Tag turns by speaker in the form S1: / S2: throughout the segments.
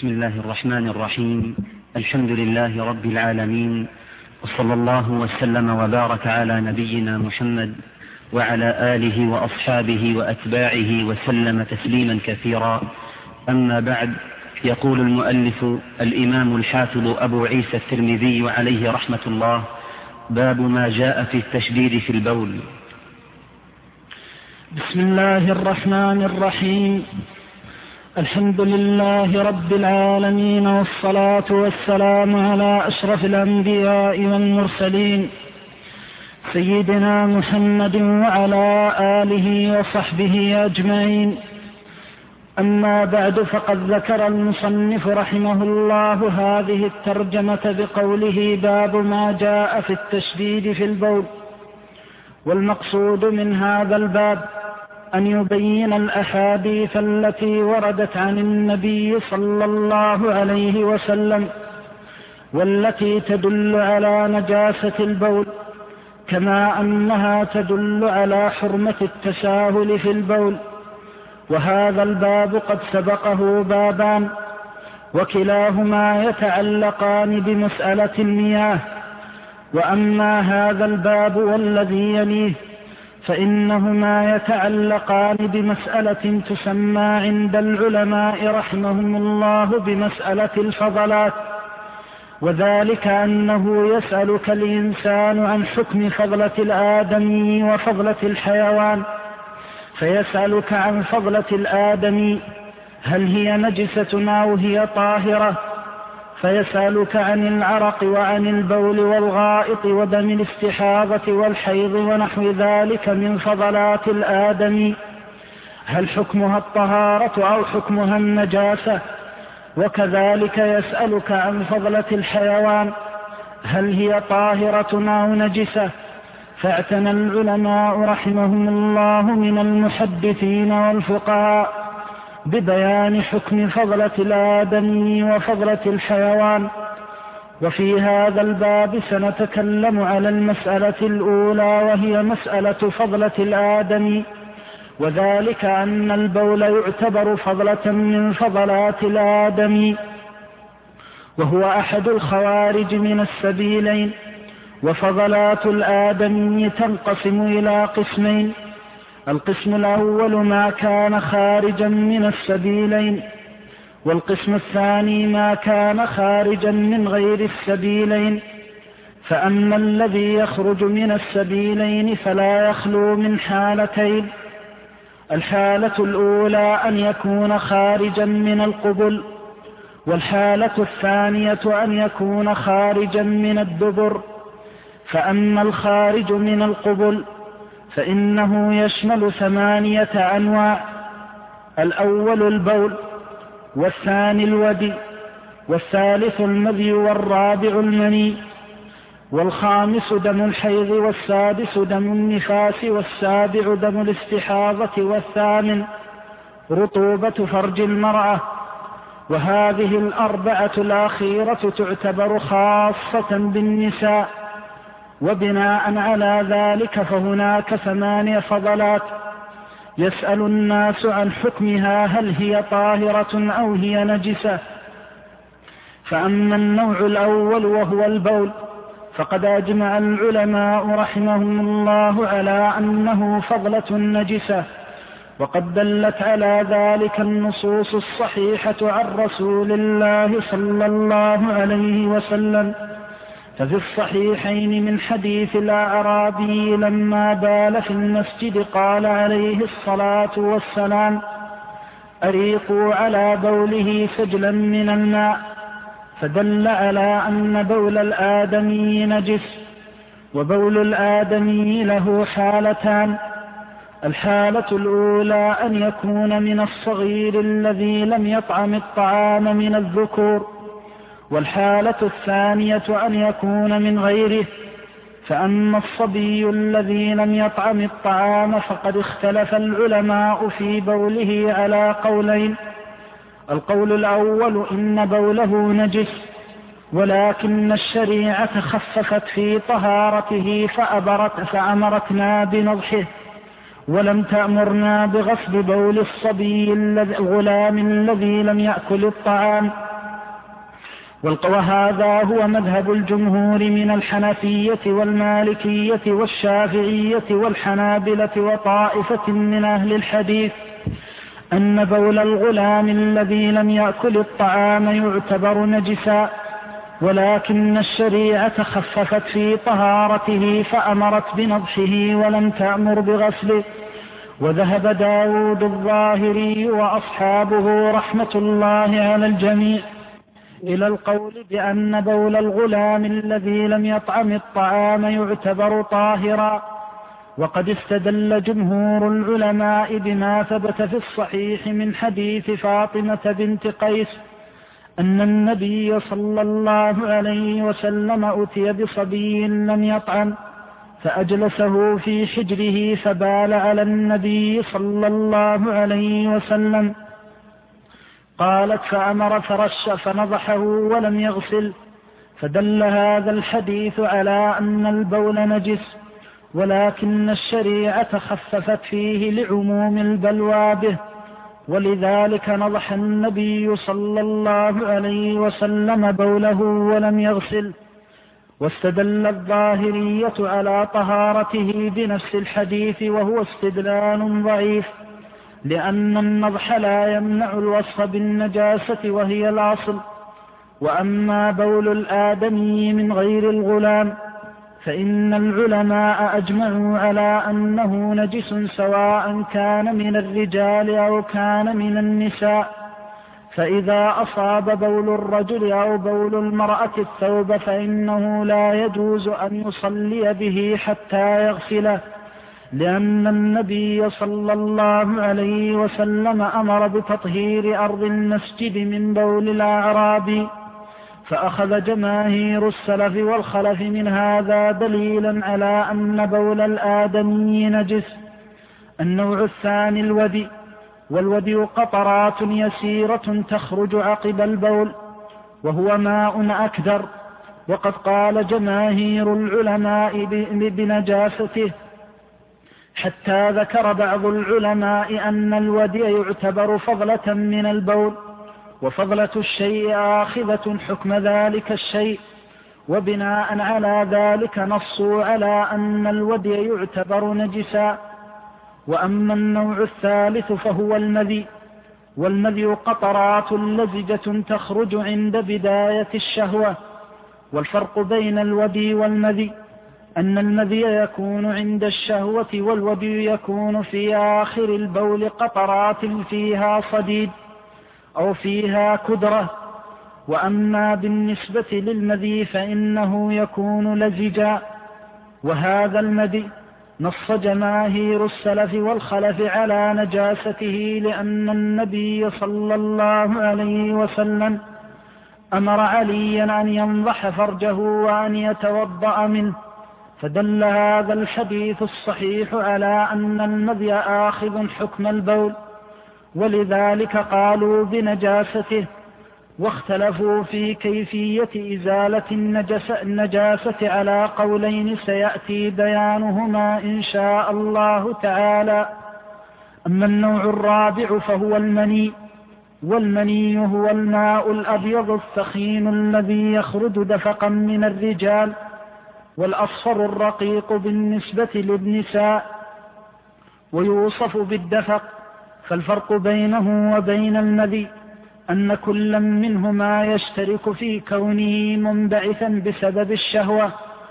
S1: بسم الله الرحمن الرحيم. الحمد لله رب العالمين، وصلى الله وسلم وبارك على نبينا محمد وعلى آله وأصحابه وأتباعه وسلم تسليما كثيرا. أما بعد، يقول المؤلف الإمام الحافظ أبو عيسى الترمذي عليه رحمة الله: باب ما جاء في التشديد في البول.
S2: بسم الله الرحمن الرحيم. الحمد لله رب العالمين، والصلاة والسلام على أشرف الأنبياء والمرسلين سيدنا محمد وعلى آله وصحبه أجمعين. أما بعد، فقد ذكر المصنف رحمه الله هذه الترجمة بقوله: باب ما جاء في التشديد في البول. والمقصود من هذا الباب أن يبين الأحاديث التي وردت عن النبي صلى الله عليه وسلم والتي تدل على نجاسة البول، كما أنها تدل على حرمة التساهل في البول. وهذا الباب قد سبقه بابان، وكلاهما يتعلقان بمسألة المياه. وأما هذا الباب والذي يليه فإنهما يتعلقان بمسألة تسمى عند العلماء رحمهم الله بمسألة الفضلات، وذلك أنه يسألك الإنسان عن حكم فضلة الآدمي وفضلة الحيوان، فيسألك عن فضلة الآدمي هل هي نجسة أو هي طاهرة، فيسألك عن العرق وعن البول والغائط ودم الاستحاضة والحيض ونحو ذلك من فضلات الآدمي، هل حكمها الطهارة أو حكمها النجاسة. وكذلك يسألك عن فضلة الحيوان هل هي طاهرة أو نجسة. فاعتنى العلماء رحمهم الله من المحدثين والفقهاء ببيان حكم فضلة الآدمي وفضلة الحيوان. وفي هذا الباب سنتكلم على المسألة الأولى، وهي مسألة فضلة الآدمي، وذلك أن البول يعتبر فضلة من فضلات الآدمي، وهو أحد الخوارج من السبيلين. وفضلات الآدمي تنقسم إلى قسمين: القسم الأول ما كان خارجا من السبيلين، والقسم الثاني ما كان خارجا من غير السبيلين. فأما الذي يخرج من السبيلين فلا يخلو من حالتين: الحالة الأولى أن يكون خارجا من القبل، والحالة الثانية أن يكون خارجا من الدبر. فأما الخارج من القبل فإنه يشمل 8 أنواع: الأول البول، والثاني الودي، والثالث المذي، والرابع المني، والخامس دم الحيض، والسادس دم النفاس، والسابع دم الاستحاضة، والثامن رطوبة فرج المرأة. وهذه الأربعة الأخيرة تعتبر خاصة بالنساء. وبناء على ذلك فهناك 8 فضلات يسأل الناس عن حكمها هل هي طاهرة أو هي نجسة. فأما النوع الأول وهو البول فقد أجمع العلماء رحمهم الله على أنه فضلة نجسة، وقد دلت على ذلك النصوص الصحيحة عن رسول الله صلى الله عليه وسلم. ففي الصحيحين من حديث الأعرابي لما بال في المسجد قال عليه الصلاة والسلام: أريقوا على بوله سجلا من الماء، فدل على أن بول الآدمي نجس. وبول الآدمي له حالتان: الحالة الأولى أن يكون من الصغير الذي لم يطعم الطعام من الذكور، والحالة الثانية أن يكون من غيره. فأما الصبي الذي لم يطعم الطعام فقد اختلف العلماء في بوله على قولين: القول الأول إن بوله نجس، ولكن الشريعة خففت في طهارته فأمرتنا بنضحه، ولم تأمرنا بغسل بول الصبي الغلام الذي لم يأكل الطعام. وهذا هو مذهب الجمهور من الحنفية والمالكية والشافعية والحنابلة وطائفة من أهل الحديث، أن بول الغلام الذي لم يأكل الطعام يعتبر نجسا، ولكن الشريعة خففت في طهارته فأمرت بنضحه ولم تأمر بغسله. وذهب داود الظاهري وأصحابه رحمة الله على الجميع إلى القول بأن بول الغلام الذي لم يطعم الطعام يعتبر طاهرا. وقد استدل جمهور العلماء بما ثبت في الصحيح من حديث فاطمة بنت قيس أن النبي صلى الله عليه وسلم أتي بصبي لم يطعم فأجلسه في حجره فبال على النبي صلى الله عليه وسلم. قالت فأمر فرش فنضحه ولم يغسل. فدل هذا الحديث على أن البول نجس، ولكن الشريعة خففت فيه لعموم البلوى به، ولذلك نضح النبي صلى الله عليه وسلم بوله ولم يغسل. واستدل الظاهرية على طهارته بنفس الحديث، وهو استدلال ضعيف، لأن النضح لا يمنع الوصف بالنجاسة وهي الأصل. وأما بول الآدمي من غير الغلام فإن العلماء أجمعوا على أنه نجس سواء كان من الرجال أو كان من النساء. فإذا أصاب بول الرجل أو بول المرأة الثوب فإنه لا يجوز أن يصلي به حتى يغسله، لأن النبي صلى الله عليه وسلم أمر بتطهير أرض المسجد من بول الأعرابي. فأخذ جماهير السلف والخلف من هذا دليلا على أن بول الآدمي نجس. النوع الثاني الودي، والودي قطرات يسيرة تخرج عقب البول، وهو ماء أكدر، وقد قال جماهير العلماء بنجاسته، حتى ذكر بعض العلماء أن الودي يعتبر فضلة من البول، وفضلة الشيء آخذة حكم ذلك الشيء، وبناء على ذلك نصوا على أن الودي يعتبر نجسا. وأما النوع الثالث فهو المذي، والمذي قطرات لزجة تخرج عند بداية الشهوة. والفرق بين الودي والمذي أن المذي يكون عند الشهوة، والودي يكون في آخر البول قطرات فيها صديد أو فيها كدرة. وأما بالنسبة للمذي فإنه يكون لزجا. وهذا المذي نص جماهير السلف والخلف على نجاسته، لأن النبي صلى الله عليه وسلم أمر عليا أن ينضح فرجه وأن يتوضأ منه، فدل هذا الحديث الصحيح على أن المذي آخذ حكم البول، ولذلك قالوا بنجاسته. واختلفوا في كيفية إزالة النجاسة على قولين سيأتي بيانهما إن شاء الله تعالى. أما النوع الرابع فهو المني، والمني هو الماء الأبيض الثخين الذي يخرج دفقا من الرجال، والأصفر الرقيق بالنسبة للنساء، ويوصف بالدفق. فالفرق بينه وبين المذي أن كل منهما يشترك في كونه منبعثا بسبب الشهوة،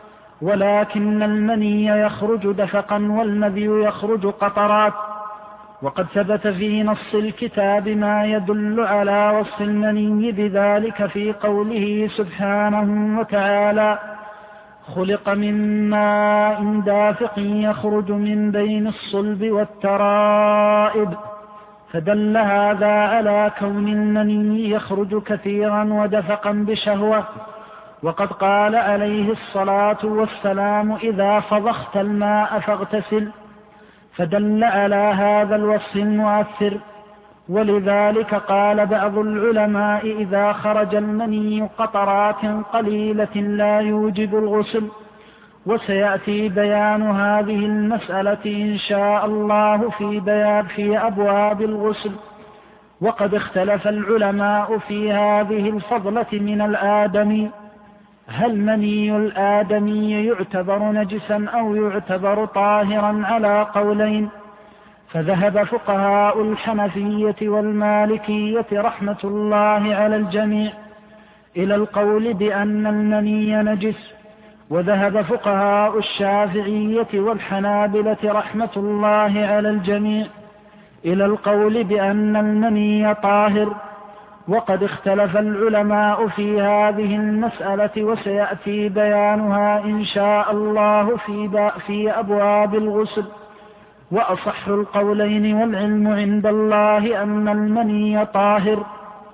S2: ولكن المني يخرج دفقا والمذي يخرج قطرات. وقد ثبت في نص الكتاب ما يدل على وصف المني بذلك في قوله سبحانه وتعالى: خلق من ماء دافق يخرج من بين الصلب والترائب. فدل هذا على كون المني يخرج كثيرا ودفقا بشهوة. وقد قال عليه الصلاة والسلام: إذا فضخت الماء فاغتسل. فدل على هذا الوصف المؤثر. ولذلك قال بعض العلماء: إذا خرج المني قطرات قليلة لا يوجب الغسل. وسيأتي بيان هذه المسألة إن شاء الله في أبواب الغسل. وقد اختلف العلماء في هذه الفضلة من الآدمي، هل مني الآدمي يعتبر نجسا أو يعتبر طاهرا على قولين، فذهب فقهاء الحنفية والمالكية رحمة الله على الجميع إلى القول بأن المني نجس، وذهب فقهاء الشافعية والحنابلة رحمة الله على الجميع إلى القول بأن المني طاهر. وقد اختلف العلماء في هذه المسألة، وسيأتي بيانها إن شاء الله في أبواب الغسل. وأصح القولين والعلم عند الله أن المني طاهر،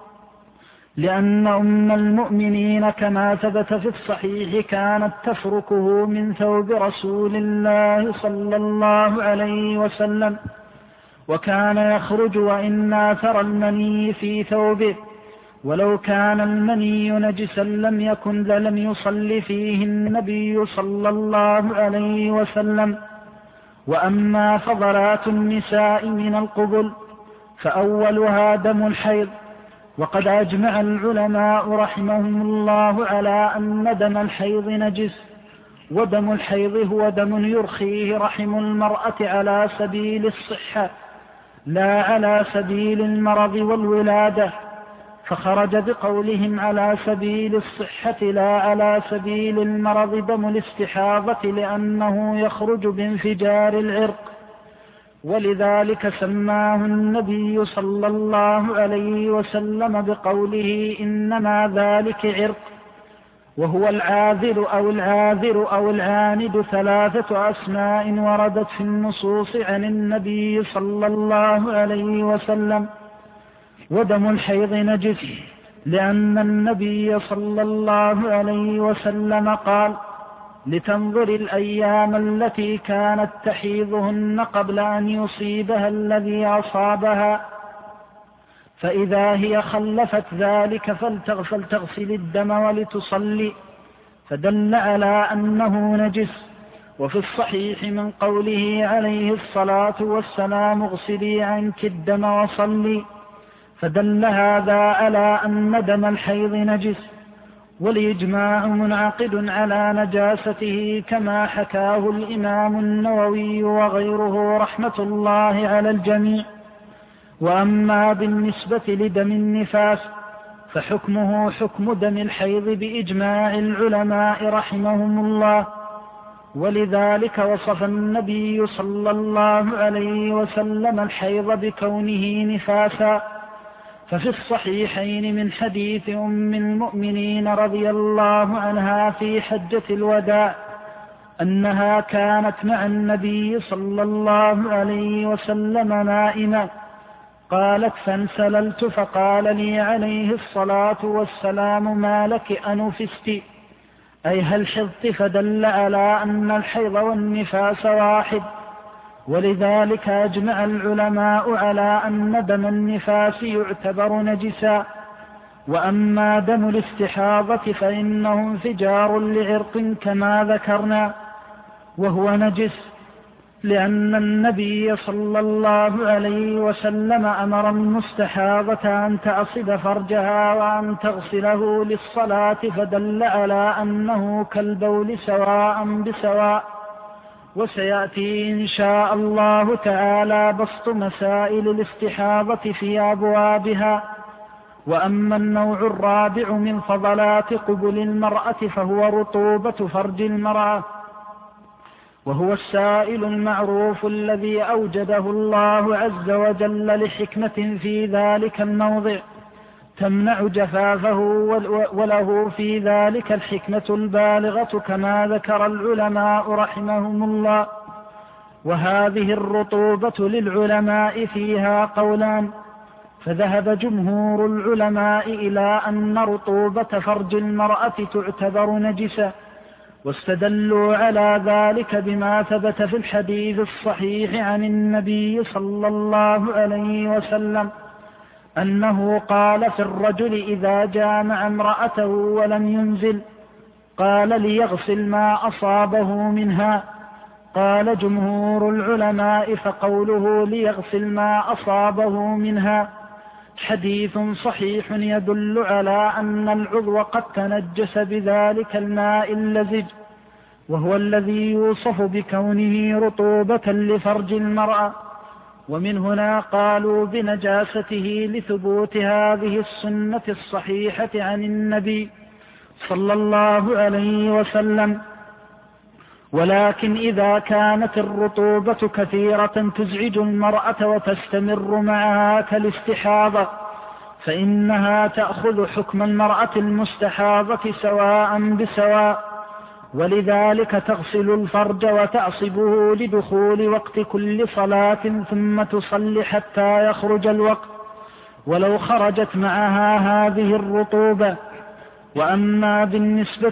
S2: لأن أم المؤمنين كما ثبت في الصحيح كانت تفركه من ثوب رسول الله صلى الله عليه وسلم، وكان يخرج وإن آثر المني في ثوبه، ولو كان المني نجسا لم يصل فيه النبي صلى الله عليه وسلم. وأما فضلات النساء من القبل فأولها دم الحيض، وقد أجمع العلماء رحمهم الله على أن دم الحيض نجس، ودم الحيض هو دم يرخيه رحم المرأة على سبيل الصحة لا على سبيل المرض والولادة، فخرج بقولهم على سبيل الصحة لا على سبيل المرض دم الاستحاضة، لأنه يخرج بانفجار العرق، ولذلك سماه النبي صلى الله عليه وسلم بقوله إنما ذلك عرق. وهو العاذر أو العاند 3 أسماء وردت في النصوص عن النبي صلى الله عليه وسلم. ودم الحيض نجس، لأن النبي صلى الله عليه وسلم قال لتنظر الأيام التي كانت تحيضهن قبل أن يصيبها الذي أصابها، فإذا هي خلفت ذلك فلتغسل الدم ولتصلي، فدل على أنه نجس. وفي الصحيح من قوله عليه الصلاة والسلام اغسلي عنك الدم وصلي، فدل هذا على أن دم الحيض نجس، والإجماع منعقد على نجاسته كما حكاه الإمام النووي وغيره رحمة الله على الجميع. وأما بالنسبة لدم النفاس فحكمه حكم دم الحيض بإجماع العلماء رحمهم الله، ولذلك وصف النبي صلى الله عليه وسلم الحيض بكونه نفاسا. ففي الصحيحين من حديث أم المؤمنين رضي الله عنها في حجة الوداع أنها كانت مع النبي صلى الله عليه وسلم نائمة، قالت فانسللت فقال لي عليه الصلاة والسلام ما لك أنفست، أي هل حضت؟ فدل على أن الحيض والنفاس واحد، ولذلك أجمع العلماء على أن دم النفاس يعتبر نجسا. وأما دم الاستحاضة فإنه انفجار لعرق كما ذكرنا، وهو نجس، لأن النبي صلى الله عليه وسلم أمر المستحاضة أن تعصب فرجها وأن تغسله للصلاة، فدل على أنه كالبول سواء بسواء. وسيأتي إن شاء الله تعالى بسط مسائل الاستحاضة في أبوابها. وأما النوع الرابع من فضلات قبل المرأة فهو رطوبة فرج المرأة، وهو السائل المعروف الذي أوجده الله عز وجل لحكمة في ذلك الموضع تمنع جفافه، وله في ذلك الحكمة البالغة كما ذكر العلماء رحمهم الله. وهذه الرطوبة للعلماء فيها قولان، فذهب جمهور العلماء إلى أن رطوبة فرج المرأة تعتبر نجسة، واستدلوا على ذلك بما ثبت في الحديث الصحيح عن النبي صلى الله عليه وسلم أنه قال في الرجل إذا جامع امرأته ولم ينزل قال ليغسل ما أصابه منها. قال جمهور العلماء فقوله ليغسل ما أصابه منها حديث صحيح يدل على أن العضو قد تنجس بذلك الماء اللزج، وهو الذي يوصف بكونه رطوبة لفرج المرأة. ومن هنا قالوا بنجاسته لثبوت هذه السنة الصحيحة عن النبي صلى الله عليه وسلم. ولكن إذا كانت الرطوبة كثيرة تزعج المرأة وتستمر معها كالاستحاضة فإنها تأخذ حكم المرأة المستحاضة سواء بسواء، ولذلك تغسل الفرج وتعصبه لدخول وقت كل صلاة ثم تصلي حتى يخرج الوقت ولو خرجت معها هذه الرطوبة. وأما بالنسبة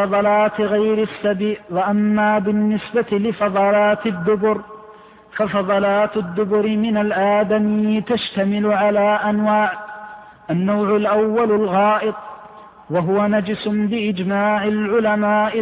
S2: لفضلات الدبر ففضلات الدبر من الآدمي تشتمل على أنواع. النوع الأول الغائط، وهو نجس بإجماع العلماء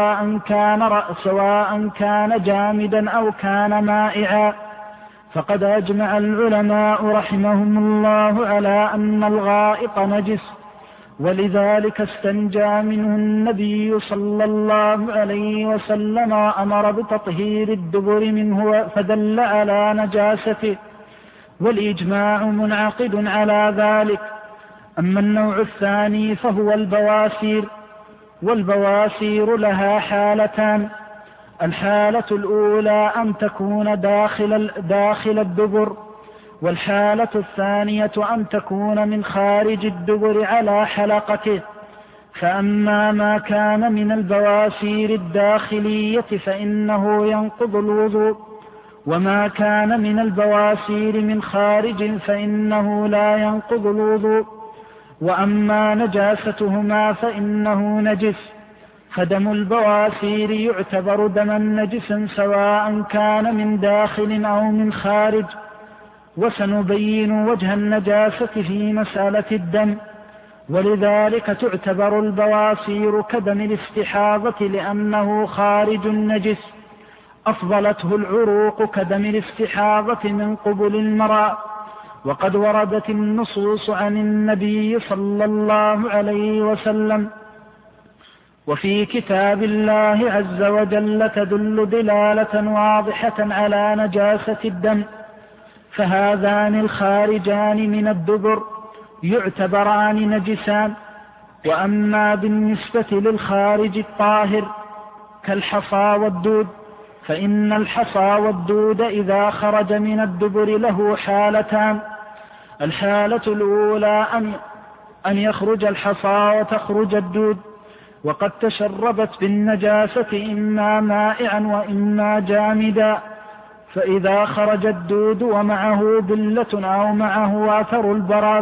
S2: سواء كان جامدا أو كان مائعا، فقد أجمع العلماء رحمهم الله على أن الغائط نجس، ولذلك استنجى منه النبي صلى الله عليه وسلم وأمر بتطهير الدبر منه فدل على نجاسته، والإجماع منعقد على ذلك. أما النوع الثاني فهو البواسير، والبواسير لها حالتان: الحالة الأولى أن تكون داخل الدبر، والحالة الثانية أن تكون من خارج الدبر على حلقته. فأما ما كان من البواسير الداخلية فإنه ينقض الوضوء، وما كان من البواسير من خارج فإنه لا ينقض الوضوء. وأما نجاستهما فإنه نجس، فدم البواسير يعتبر دما نجسا سواء كان من داخل أو من خارج. وسنبين وجه النجاسة في مسألة الدم. ولذلك تعتبر البواسير كدم الاستحاضة لأنه خارج نجس، أفضلته العروق كدم الاستحاضة من قبل المرأة. وقد وردت النصوص عن النبي صلى الله عليه وسلم وفي كتاب الله عز وجل تدل دلالة واضحة على نجاسة الدم. فهذان الخارجان من الدبر يعتبران نجسان. وأما بالنسبة للخارج الطاهر كالحصى والدود فإن الحصى والدود إذا خرج من الدبر له حالتان: الحالة الأولى أن يخرج الحصى وتخرج الدود، وقد تشربت بالنجاسة إما مائعا وإما جامدا، فإذا خرج الدود ومعه بلة أو معه أثر البراز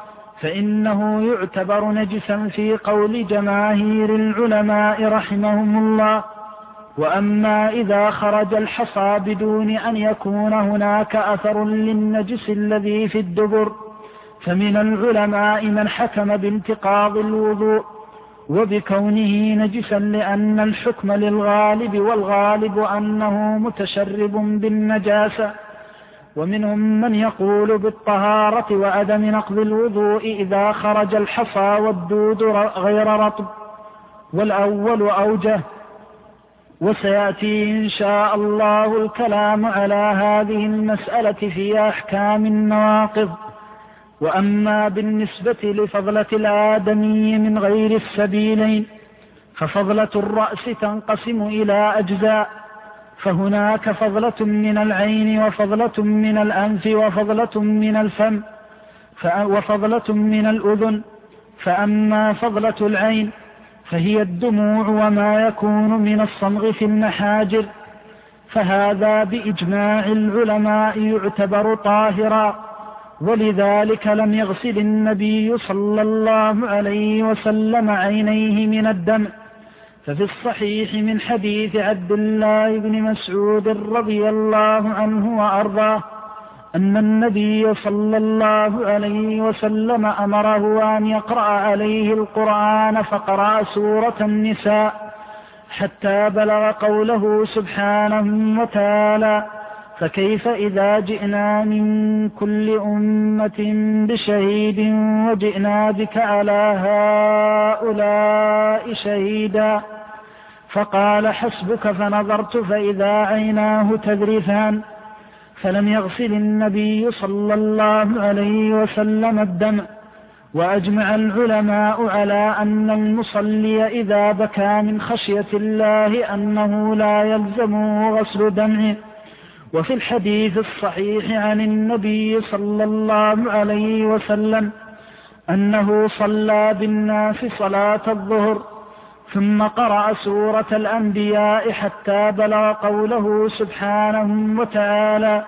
S2: فإنه يعتبر نجسا في قول جماهير العلماء رحمهم الله. وأما إذا خرج الحصى بدون أن يكون هناك أثر للنجس الذي في الدبر فمن العلماء من حكم بانتقاض الوضوء وبكونه نجسا لأن الحكم للغالب، والغالب أنه متشرب بالنجاسة. ومنهم من يقول بالطهارة وعدم نقض الوضوء إذا خرج الحصى والدود غير رطب، والأول أوجه. وسيأتي إن شاء الله الكلام على هذه المسألة في أحكام النواقض. وأما بالنسبة لفضلة الآدمي من غير السبيلين ففضلة الرأس تنقسم إلى أجزاء، فهناك فضلة من العين وفضلة من الأنف وفضلة من الفم وفضلة من الأذن. فأما فضلة العين فهي الدموع وما يكون من الصمغ في المحاجر، فهذا بإجماع العلماء يعتبر طاهرا، ولذلك لم يغسل النبي صلى الله عليه وسلم عينيه من الدم. ففي الصحيح من حديث عبد الله بن مسعود رضي الله عنه وأرضاه أن النبي صلى الله عليه وسلم أمره أن يقرأ عليه القرآن، فقرأ سورة النساء حتى بلغ قوله سبحانه وتعالى: فكيف إذا جئنا من كل أمة بشهيد وجئنا بك على هؤلاء شهيدا؟ فقال حسبك، فنظرت فإذا عيناه تذرفان. فلم يغسل النبي صلى الله عليه وسلم الدم. وأجمع العلماء على أن المصلي إذا بكى من خشية الله أنه لا يلزمه غسل دمه. وفي الحديث الصحيح عن النبي صلى الله عليه وسلم أنه صلى بالناس صلاة الظهر ثم قرأ سورة الأنبياء حتى بلغ قوله سبحانه وتعالى: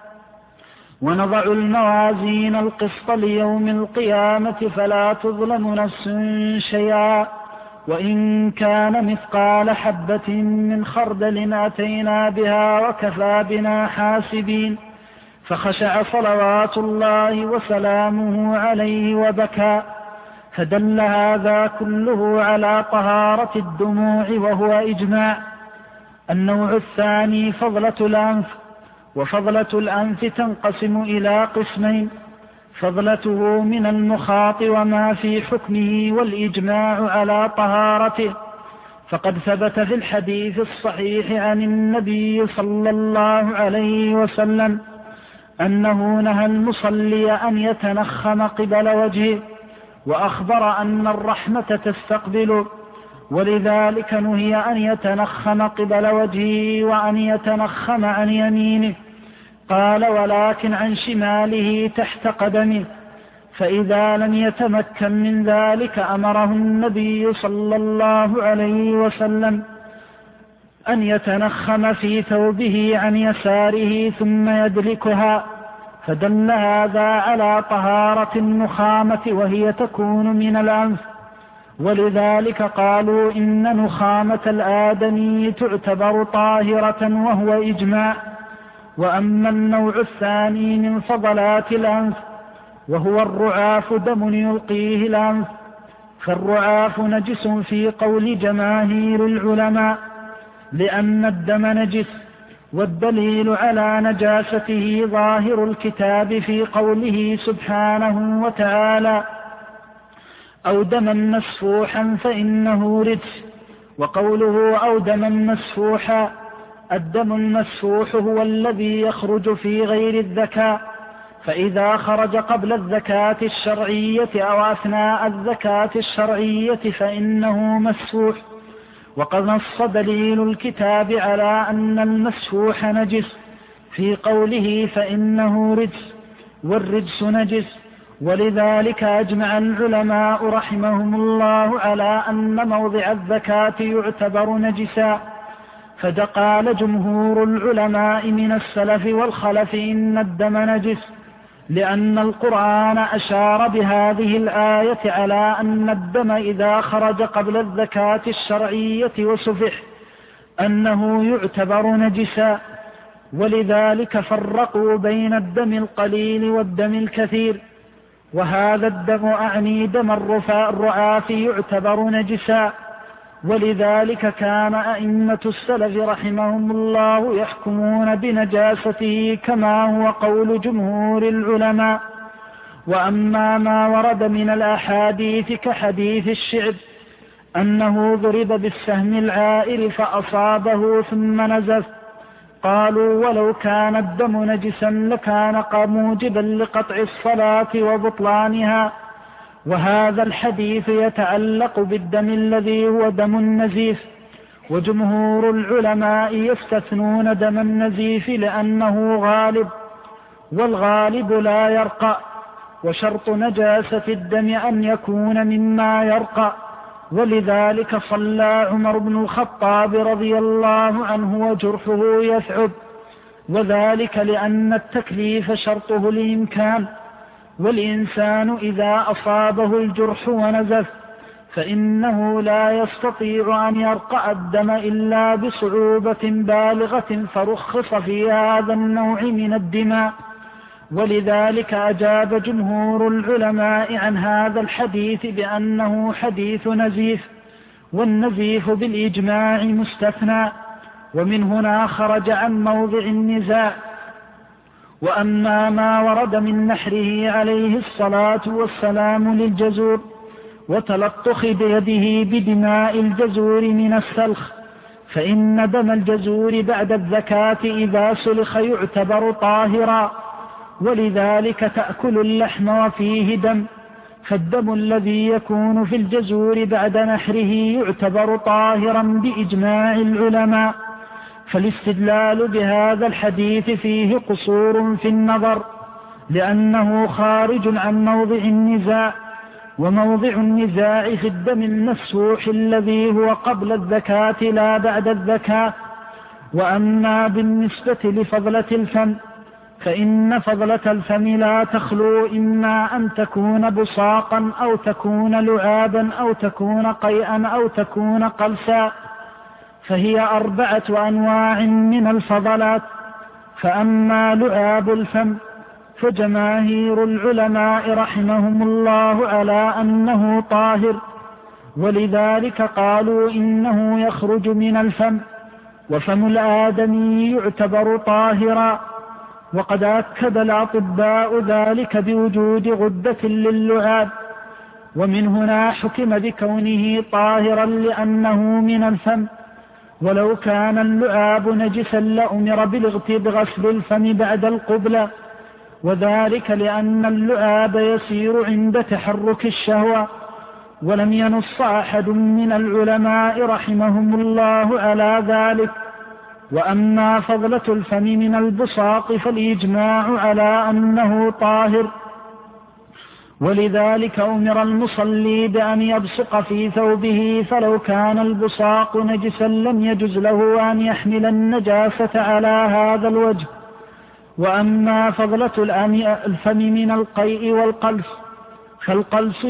S2: ونضع الموازين القسط ليوم القيامة فلا تظلم نفس شيئا وإن كان مثقال حبة من خردل أتينا بها وكفى بنا حاسبين. فخشع صلوات الله وسلامه عليه وبكى. فدل هذا كله على طهارة الدموع، وهو إجماع. النوع الثاني فضلة الأنف. وفضلة الأنف تنقسم إلى قسمين: فضلته من المخاط وما في حكمه، والإجماع على طهارته. فقد ثبت في الحديث الصحيح عن النبي صلى الله عليه وسلم أنه نهى المصلي أن يتنخم قبل وجهه، وأخبر أن الرحمة تستقبله، ولذلك نهي أن يتنخم قبل وجهه وأن يتنخم عن يمينه. قال: ولكن عن شماله تحت قدمه. فإذا لم يتمكن من ذلك أمره النبي صلى الله عليه وسلم أن يتنخم في ثوبه عن يساره ثم يدلكها. فدل هذا على طهارة النخامة، وهي تكون من الأنف. ولذلك قالوا إن نخامة الآدمي تعتبر طاهرة، وهو إجماع. وأما النوع الثاني من فضلات الأنف وهو الرعاف، دم يلقيه الأنف. فالرعاف نجس في قول جماهير العلماء، لأن الدم نجس، والدليل على نجاسته ظاهر الكتاب في قوله سبحانه وتعالى: أو دما مسفوحا فإنه رجس. وقوله أو دما مسفوحا، الدم المسفوح هو الذي يخرج في غير الذكاء، فإذا خرج قبل الزكاة الشرعية أو أثناء الزكاة الشرعية فإنه مسفوح. وقد نص دليل الكتاب على أن المسفوح نجس في قوله فإنه رجس، والرجس نجس. ولذلك أجمع العلماء رحمهم الله على أن موضع الزكاة يعتبر نجسا. فقال جمهور العلماء من السلف والخلف إن الدم نجس، لأن القرآن أشار بهذه الآية على أن الدم إذا خرج قبل الزكاة الشرعية وسفح أنه يعتبر نجسا. ولذلك فرقوا بين الدم القليل والدم الكثير. وهذا الدم أعني دم الرعاف يعتبر نجسا. ولذلك كان أئمة السلف رحمهم الله يحكمون بنجاسته كما هو قول جمهور العلماء. وأما ما ورد من الأحاديث كحديث الشعب أنه ضرب بالسهم العائر فأصابه ثم نزف، قالوا ولو كان الدم نجسا لكان موجبا لقطع الصلاة وبطلانها. وهذا الحديث يتعلق بالدم الذي هو دم النزيف، وجمهور العلماء يستثنون دم النزيف لأنه غالب، والغالب لا يرقى، وشرط نجاسة الدم أن يكون مما يرقى. ولذلك صلى عمر بن الخطاب رضي الله عنه وجرحه يثعب، وذلك لأن التكليف شرطه الإمكان، والإنسان إذا أصابه الجرح ونزف فإنه لا يستطيع أن يرقى الدم إلا بصعوبة بالغة، فرخص في هذا النوع من الدماء. ولذلك أجاب جمهور العلماء عن هذا الحديث بأنه حديث نزيف، والنزيف بالإجماع مستثنى. ومن هنا خرج عن موضع النزاع وأما ما ورد من نحره عليه الصلاة والسلام للجزور وتلطخ بيده بدماء الجزور من السلخ، فإن دم الجزور بعد الزكاة إذا سلخ يعتبر طاهرا، ولذلك تأكل اللحم وفيه دم، فالدم الذي يكون في الجزور بعد نحره يعتبر طاهرا بإجماع العلماء. فالاستدلال بهذا الحديث فيه قصور في النظر، لأنه خارج عن موضع النزاع، وموضع النزاع في الدم المسفوح الذي هو قبل الزكاة لا بعد الزكاة. وأما بالنسبة لفضلة الفم فإن فضلة الفم لا تخلو إما أن تكون بصاقا أو تكون لعابا أو تكون قيئا أو تكون قلسا، فهي 4 أنواع من الفضلات. فأما لعاب الفم فجماهير العلماء رحمهم الله على أنه طاهر، ولذلك قالوا إنه يخرج من الفم، وفم الآدمي يعتبر طاهرا. وقد أكد الأطباء ذلك بوجود غدة للعاب، ومن هنا حكم بكونه طاهرا لأنه من الفم. ولو كان اللعاب نجسا لأمر بغسل الفم بعد القبلة، وذلك لأن اللعاب يسير عند تحرك الشهوة، ولم ينص أحد من العلماء رحمهم الله على ذلك. وأما فضلة الفم من البصاق فالإجماع على أنه طاهر، ولذلك أمر المصلي بأن يبصق في ثوبه، فلو كان البصاق نجسا لم يجز له أن يحمل النجاسة على هذا الوجه. وأما فضلة الفم من القيء والقلس فالقلس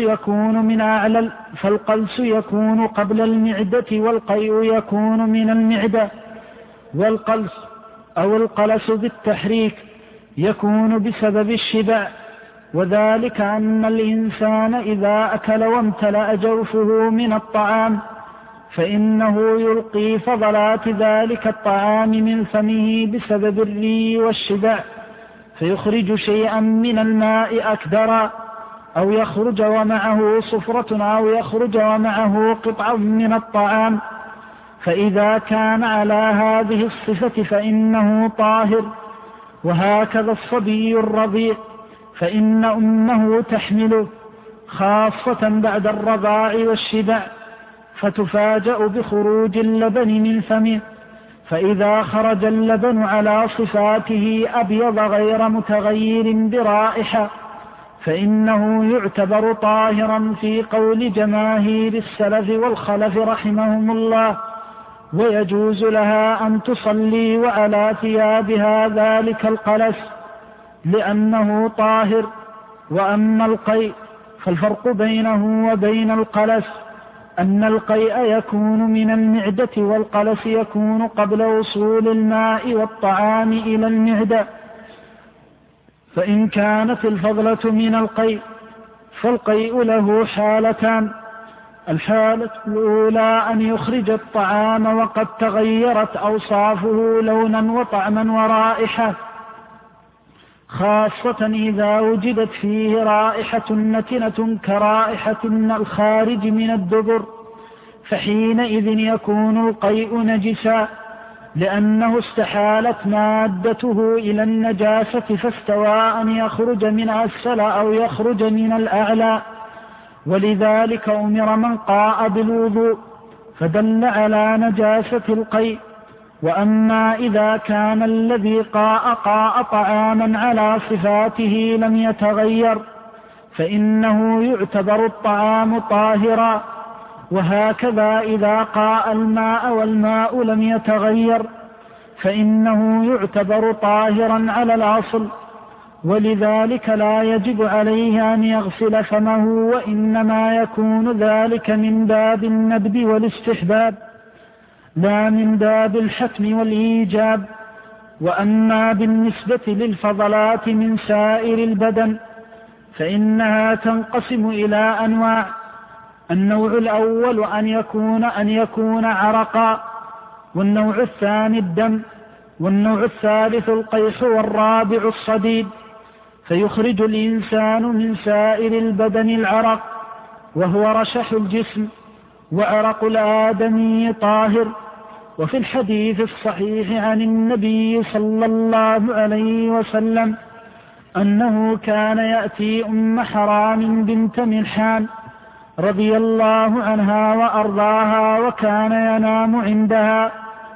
S2: يكون قبل المعدة، والقيء يكون من المعدة. والقلس أو القلس بالتحريك يكون بسبب الشبع، وذلك أن الإنسان إذا أكل وامتلأ جوفه من الطعام فإنه يلقي فضلات ذلك الطعام من فمه بسبب الري والشبع، فيخرج شيئا من الماء أكدرا، أو يخرج ومعه صفرة، أو يخرج ومعه قطع من الطعام. فإذا كان على هذه الصفة فإنه طاهر. وهكذا الصبي الرضيع، فإن أمه تحمله خاصة بعد الرضاع والشبع، فتفاجأ بخروج اللبن من فمه، فإذا خرج اللبن على صفاته أبيض غير متغير برائحة فإنه يعتبر طاهرا في قول جماهير السلف والخلف رحمهم الله، ويجوز لها أن تصلي وعلى ثيابها ذلك القلس لأنه طاهر. وأما القيء فالفرق بينه وبين القلس أن القيء يكون من المعدة، والقلس يكون قبل وصول الماء والطعام إلى المعدة. فإن كانت الفضلة من القيء فالقيء له حالتان: الحالة الأولى أن يخرج الطعام وقد تغيرت أوصافه لونا وطعما ورائحة، خاصة إذا وجدت فيه رائحة نتنة كرائحة الخارج من الدبر، فحينئذ يكون القيء نجسا، لأنه استحالت مادته إلى النجاسة، فاستوى أن يخرج من أسفل أو يخرج من الأعلى. ولذلك أمر من قاء بالوضوء، فدل على نجاسة القيء. وأما إذا كان الذي قاء طعاما على صفاته لم يتغير فإنه يعتبر الطعام طاهرا. وهكذا إذا قاء الماء والماء لم يتغير فإنه يعتبر طاهرا على الأصل، ولذلك لا يجب عليه أن يغسل فمه، وإنما يكون ذلك من باب الندب والاستحباب لا من باب الحتم والإيجاب. وأما بالنسبة للفضلات من سائر البدن فإنها تنقسم إلى أنواع: النوع الأول أن يكون عرقا، والنوع الثاني الدم، والنوع الثالث القيح، والرابع الصديد. فيخرج الإنسان من سائر البدن العرق، وهو رشح الجسم، وعرق الآدمي طاهر. وفي الحديث الصحيح عن النبي صلى الله عليه وسلم أنه كان يأتي أم حرام بنت ملحان رضي الله عنها وأرضاها، وكان ينام عندها،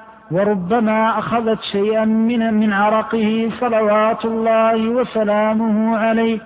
S2: وربما أخذت شيئا من عرقه صلوات الله وسلامه عليه،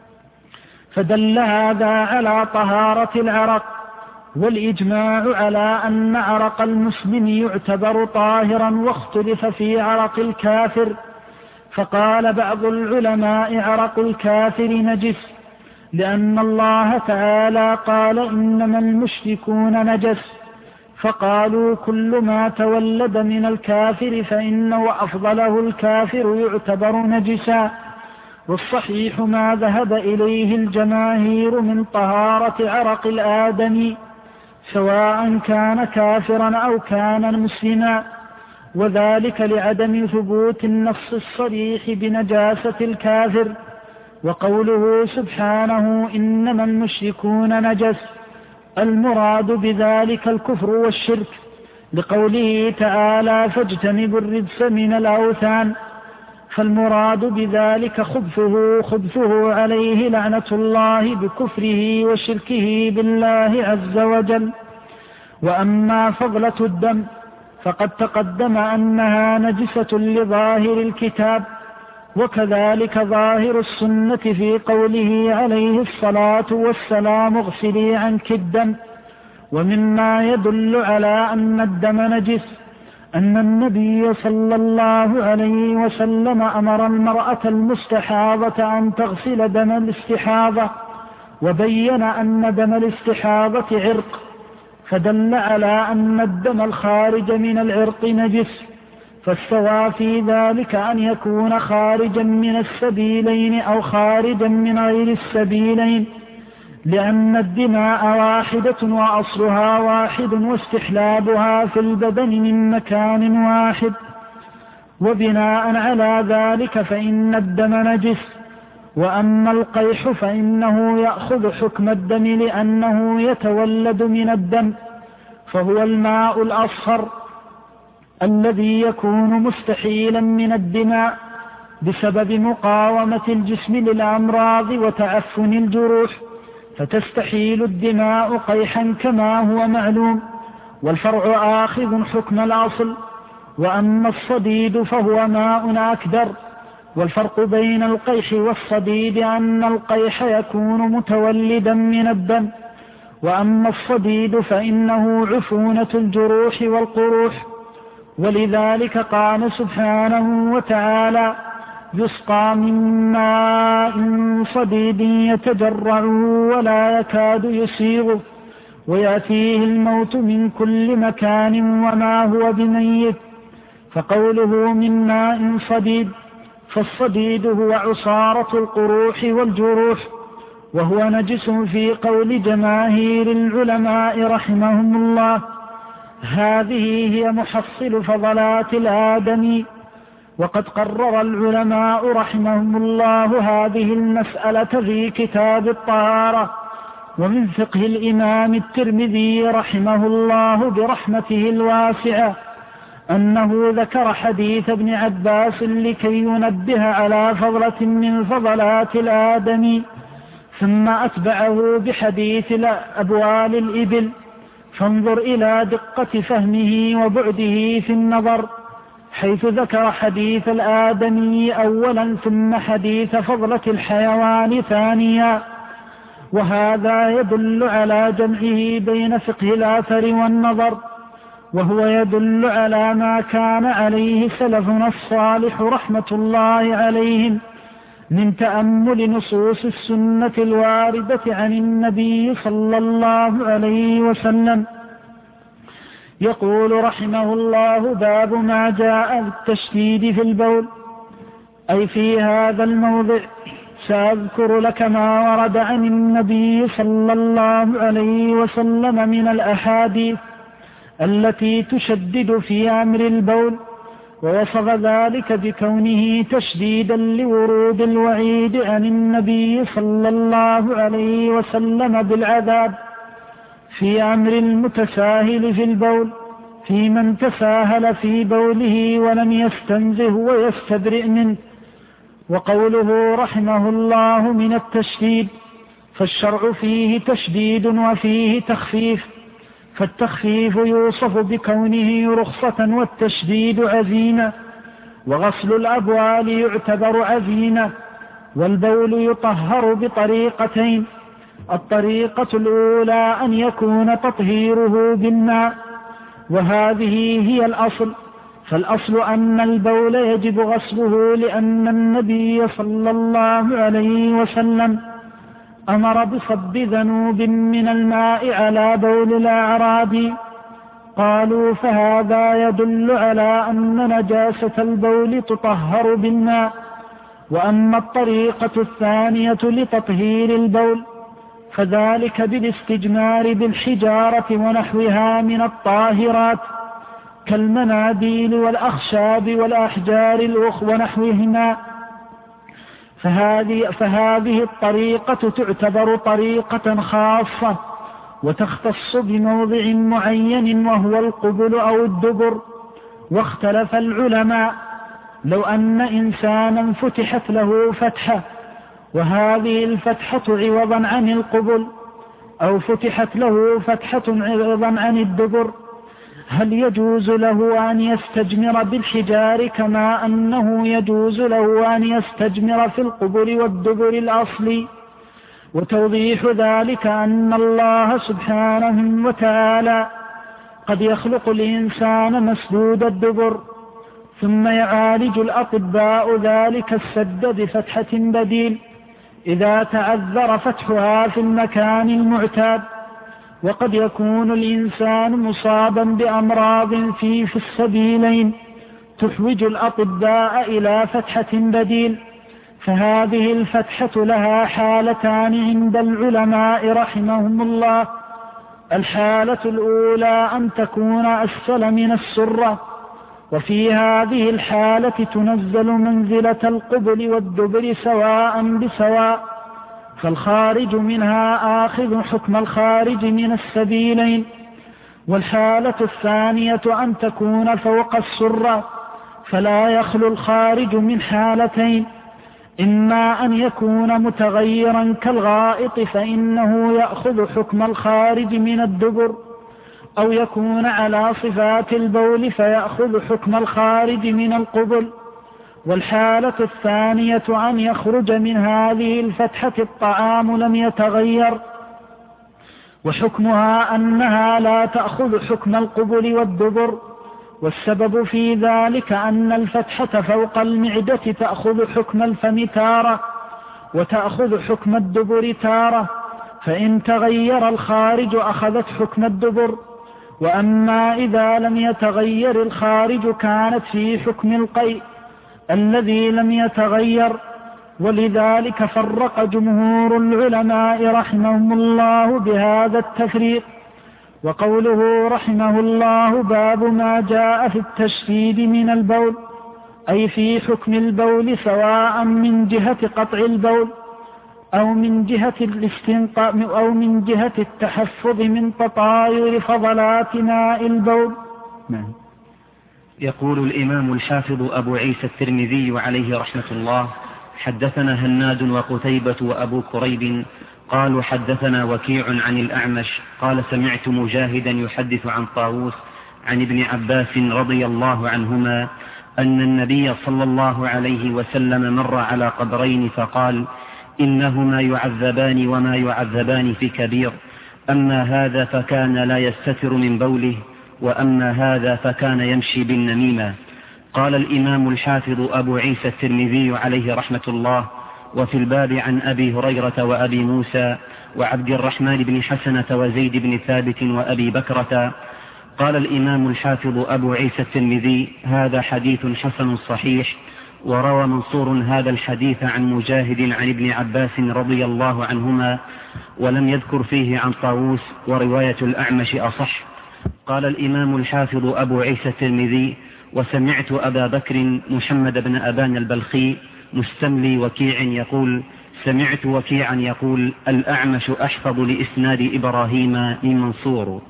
S2: فدل هذا على طهارة العرق، والإجماع على أن عرق المسلم يعتبر طاهرا. واختلف في عرق الكافر، فقال بعض العلماء عرق الكافر نجس، لأن الله تعالى قال إنما المشركون نجس، فقالوا كل ما تولد من الكافر فإنه أفضله الكافر يعتبر نجسا. والصحيح ما ذهب إليه الجماهير من طهارة عرق الآدمي، سواء كان كافرا أو كان مسلما، وذلك لعدم ثبوت النص الصريح بنجاسة الكافر. وقوله سبحانه إنما المشركون نجس، المراد بذلك الكفر والشرك، لقوله تعالى فاجتنبوا الرجس من الأوثان، فالمراد بذلك خبثه عليه لعنة الله بكفره وشركه بالله عز وجل. وأما فضلة الدم فقد تقدم أنها نجسة لظاهر الكتاب، وكذلك ظاهر السنة في قوله عليه الصلاة والسلام اغسلي عنك الدم. ومما يدل على أن الدم نجس أن النبي صلى الله عليه وسلم أمر المرأة المستحاضة أن تغسل دم الاستحاضة، وبين أن دم الاستحاضة عرق، فدل على أن الدم الخارج من العرق نجس، فاستوى في ذلك أن يكون خارجا من السبيلين أو خارجا من غير السبيلين، لأن الدماء واحدة وأصلها واحد، واستحلابها في البدن من مكان واحد. وبناء على ذلك فإن الدم نجس. وأما القيح فإنه يأخذ حكم الدم لأنه يتولد من الدم، فهو الماء الأصفر الذي يكون مستحيلا من الدماء بسبب مقاومة الجسم للأمراض وتعفن الجروح، فتستحيل الدماء قيحا كما هو معلوم، والفرع آخذ حكم الأصل. وأما الصديد فهو ماء أكدر. والفرق بين القيح والصديد أن القيح يكون متولدا من الدم، وأما الصديد فإنه عفونة الجروح والقروح. ولذلك قال سبحانه وتعالى يسقى من ماء صديد يتجرع ولا يكاد يسيغه ويأتيه الموت من كل مكان وما هو بميت. فقوله من ماء صديد، فالصديد هو عصارة القروح والجروح، وهو نجس في قول جماهير العلماء رحمهم الله. هذه هي محصل فضلات الآدمي. وقد قرر العلماء رحمهم الله هذه المسألة في كتاب الطهارة. ومن فقه الإمام الترمذي رحمه الله برحمته الواسعة أنه ذكر حديث ابن عباس لكي ينبه على فضلة من فضلات الآدمي، ثم أتبعه بحديث أبوال الإبل، فانظر إلى دقة فهمه وبعده في النظر، حيث ذكر حديث الآدمي أولا ثم حديث فضلة الحيوان ثانيا. وهذا يدل على جمعه بين فقه الآثر والنظر، وهو يدل على ما كان عليه سلفنا الصالح رحمة الله عليهم من تأمل نصوص السنة الواردة عن النبي صلى الله عليه وسلم. يقول رحمه الله باب ما جاء بالتشديد في البول. أي في هذا الموضع سأذكر لك ما ورد عن النبي صلى الله عليه وسلم من الأحاديث التي تشدد في أمر البول، ووصف ذلك بكونه تشديدا لورود الوعيد عن النبي صلى الله عليه وسلم بالعذاب في أمر المتساهل في البول، في من تساهل في بوله ولم يستنزه ويستبرئ منه. وقوله رحمه الله من التشديد، فالشرع فيه تشديد وفيه تخفيف، فالتخفيف يوصف بكونه رخصة والتشديد عزيمة، وغسل الأبوال يعتبر عزيمة. والبول يطهر بطريقتين: الطريقة الأولى أن يكون تطهيره بالماء، وهذه هي الأصل، فالأصل أن البول يجب غسله، لأن النبي صلى الله عليه وسلم أمر بصب ذنوب من الماء على بول الأعرابي. قالوا فهذا يدل على أن نجاسة البول تطهر بالماء. وأما الطريقة الثانية لتطهير البول فذلك بالاستجمار بالحجارة ونحوها من الطاهرات كالمناديل والأخشاب والأحجار ونحوهما، فهذه الطريقة تعتبر طريقة خاصة وتختص بموضع معين وهو القبل أو الدبر. واختلف العلماء لو أن إنسانا فتحت له فتحة وهذه الفتحة عوضا عن القبل، أو فتحت له فتحة عوضا عن الدبر، هل يجوز له أن يستجمر بالحجار كما أنه يجوز له أن يستجمر في القبر والدبر الأصلي؟ وتوضيح ذلك أن الله سبحانه وتعالى قد يخلق الإنسان مسدود الدبر، ثم يعالج الأطباء ذلك السد بفتحة بديل إذا تعذر فتحها في المكان المعتاد. وقد يكون الإنسان مصابا بأمراض في السبيلين تحوج الأطباء إلى فتحة بديل، فهذه الفتحة لها حالتان عند العلماء رحمهم الله: الحالة الأولى أن تكون أسفل من السرة، وفي هذه الحالة تنزل منزلة القبل والدبر سواء بسواء، فالخارج منها آخذ حكم الخارج من السبيلين. والحالة الثانية أن تكون فوق السرة، فلا يخلو الخارج من حالتين: إما أن يكون متغيرا كالغائط فإنه يأخذ حكم الخارج من الدبر، أو يكون على صفات البول فيأخذ حكم الخارج من القبل. والحالة الثانية أن يخرج من هذه الفتحة الطعام لم يتغير، وحكمها أنها لا تأخذ حكم القبل والدبر. والسبب في ذلك أن الفتحة فوق المعدة تأخذ حكم الفم تارة وتأخذ حكم الدبر تارة، فإن تغير الخارج أخذت حكم الدبر، وأما إذا لم يتغير الخارج كانت في حكم القيء الذي لم يتغير. ولذلك فرق جمهور العلماء رحمهم الله بهذا التفريق. وقوله رحمه الله باب ما جاء في التشديد من البول، أي في حكم البول سواء من جهة قطع البول أو من جهة الاستنقاء أو من جهة التحفظ من تطاير فضلات ماء البول.
S1: يقول الإمام الحافظ أبو عيسى الترمذي عليه رحمة الله: حدثنا هناد وقتيبة وأبو كريب قالوا حدثنا وكيع عن الأعمش قال سمعت مجاهدا يحدث عن طاووس عن ابن عباس رضي الله عنهما أن النبي صلى الله عليه وسلم مر على قبرين فقال: إنهما يعذبان وما يعذبان في كبير، أما هذا فكان لا يستتر من بوله، وأما هذا فكان يمشي بالنميمة. قال الإمام الحافظ أبو عيسى الترمذي عليه رحمة الله: وفي الباب عن أبي هريرة وأبي موسى وعبد الرحمن بن حسنة وزيد بن ثابت وأبي بكرة. قال الإمام الحافظ أبو عيسى الترمذي: هذا حديث حسن صحيح. وروى منصور هذا الحديث عن مجاهد عن ابن عباس رضي الله عنهما ولم يذكر فيه عن طاووس، ورواية الأعمش أصح. قال الإمام الحافظ أبو عيسى الترمذي: وسمعت أبا بكر محمد بن أبان البلخي مستملي وكيع يقول: سمعت وكيعا يقول: الأعمش أحفظ لإسناد إبراهيم من منصور.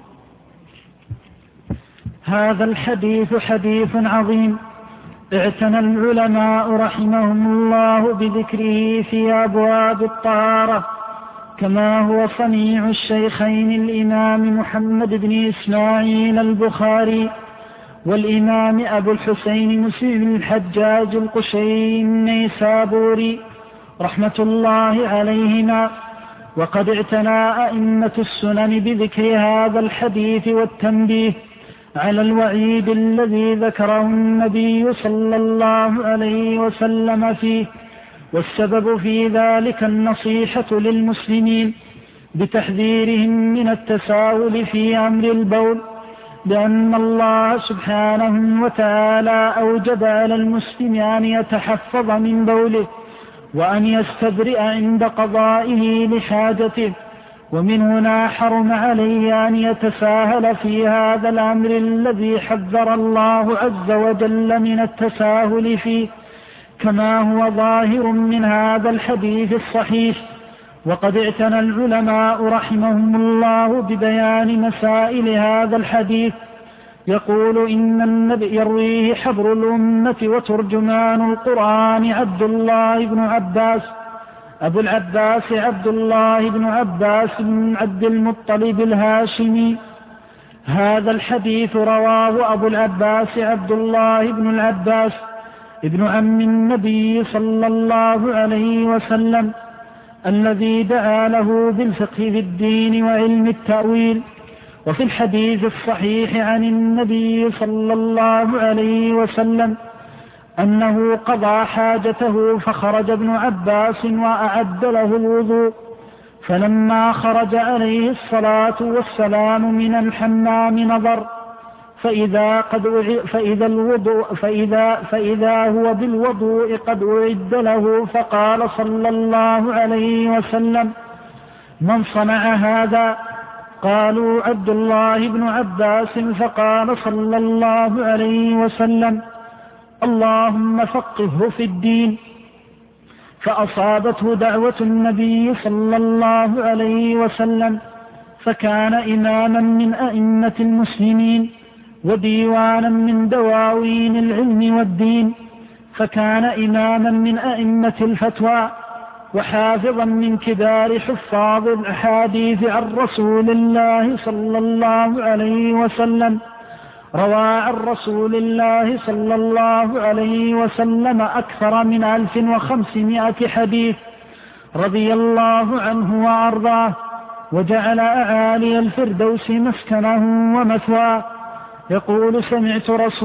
S2: هذا الحديث حديث عظيم اعتنى العلماء رحمهم الله بذكره في أبواب الطهارة، كما هو صنيع الشيخين الإمام محمد بن إسماعيل البخاري والإمام أبو الحسين مسلم الحجاج القشيري النيسابوري رحمة الله عليهما. وقد اعتنى أئمة السنن بذكر هذا الحديث والتنبيه على الوعيد الذي ذكره النبي صلى الله عليه وسلم فيه، والسبب في ذلك النصيحة للمسلمين بتحذيرهم من التساهل في أمر البول، لأن الله سبحانه وتعالى أوجب على المسلم أن يتحفظ من بوله وأن يستبرئ عند قضائه لحاجته، ومن هنا حرم عليه أن يتساهل في هذا الأمر الذي حذر الله عز وجل من التساهل فيه، كما هو ظاهر من هذا الحديث الصحيح. وقد اعتنى العلماء رحمهم الله ببيان مسائل هذا الحديث. يقول إن النبي يرويه حبر الأمة وترجمان القرآن عبد الله بن عباس أبو العباس عبد الله بن عباس بن عبد المطلب الهاشمي. هذا الحديث رواه أبو العباس عبد الله بن العباس ابن عم النبي صلى الله عليه وسلم، الذي دعا له بالفقه في الدين وعلم التأويل. وفي الحديث الصحيح عن النبي صلى الله عليه وسلم أنه قضى حاجته فخرج ابن عباس وأعد له الوضوء، فلما خرج عليه الصلاة والسلام من الحمام نظر فإذا هو بالوضوء قد أعد له، فقال صلى الله عليه وسلم: من صنع هذا؟ قالوا: عبد الله بن عباس. فقال صلى الله عليه وسلم: اللهم فقهه في الدين. فأصابته دعوة النبي صلى الله عليه وسلم، فكان إماما من أئمة المسلمين وديوانا من دواوين العلم والدين، فكان إماما من أئمة الفتوى وحافظا من كبار حفاظ الأحاديث عن رسول الله صلى الله عليه وسلم. روى عن رسول الله صلى الله عليه وسلم أكثر من 1500 حديث رضي الله عنه وأرضاه، وجعل أعالي الفردوس مسكنه ومثواه. يقول: سمعت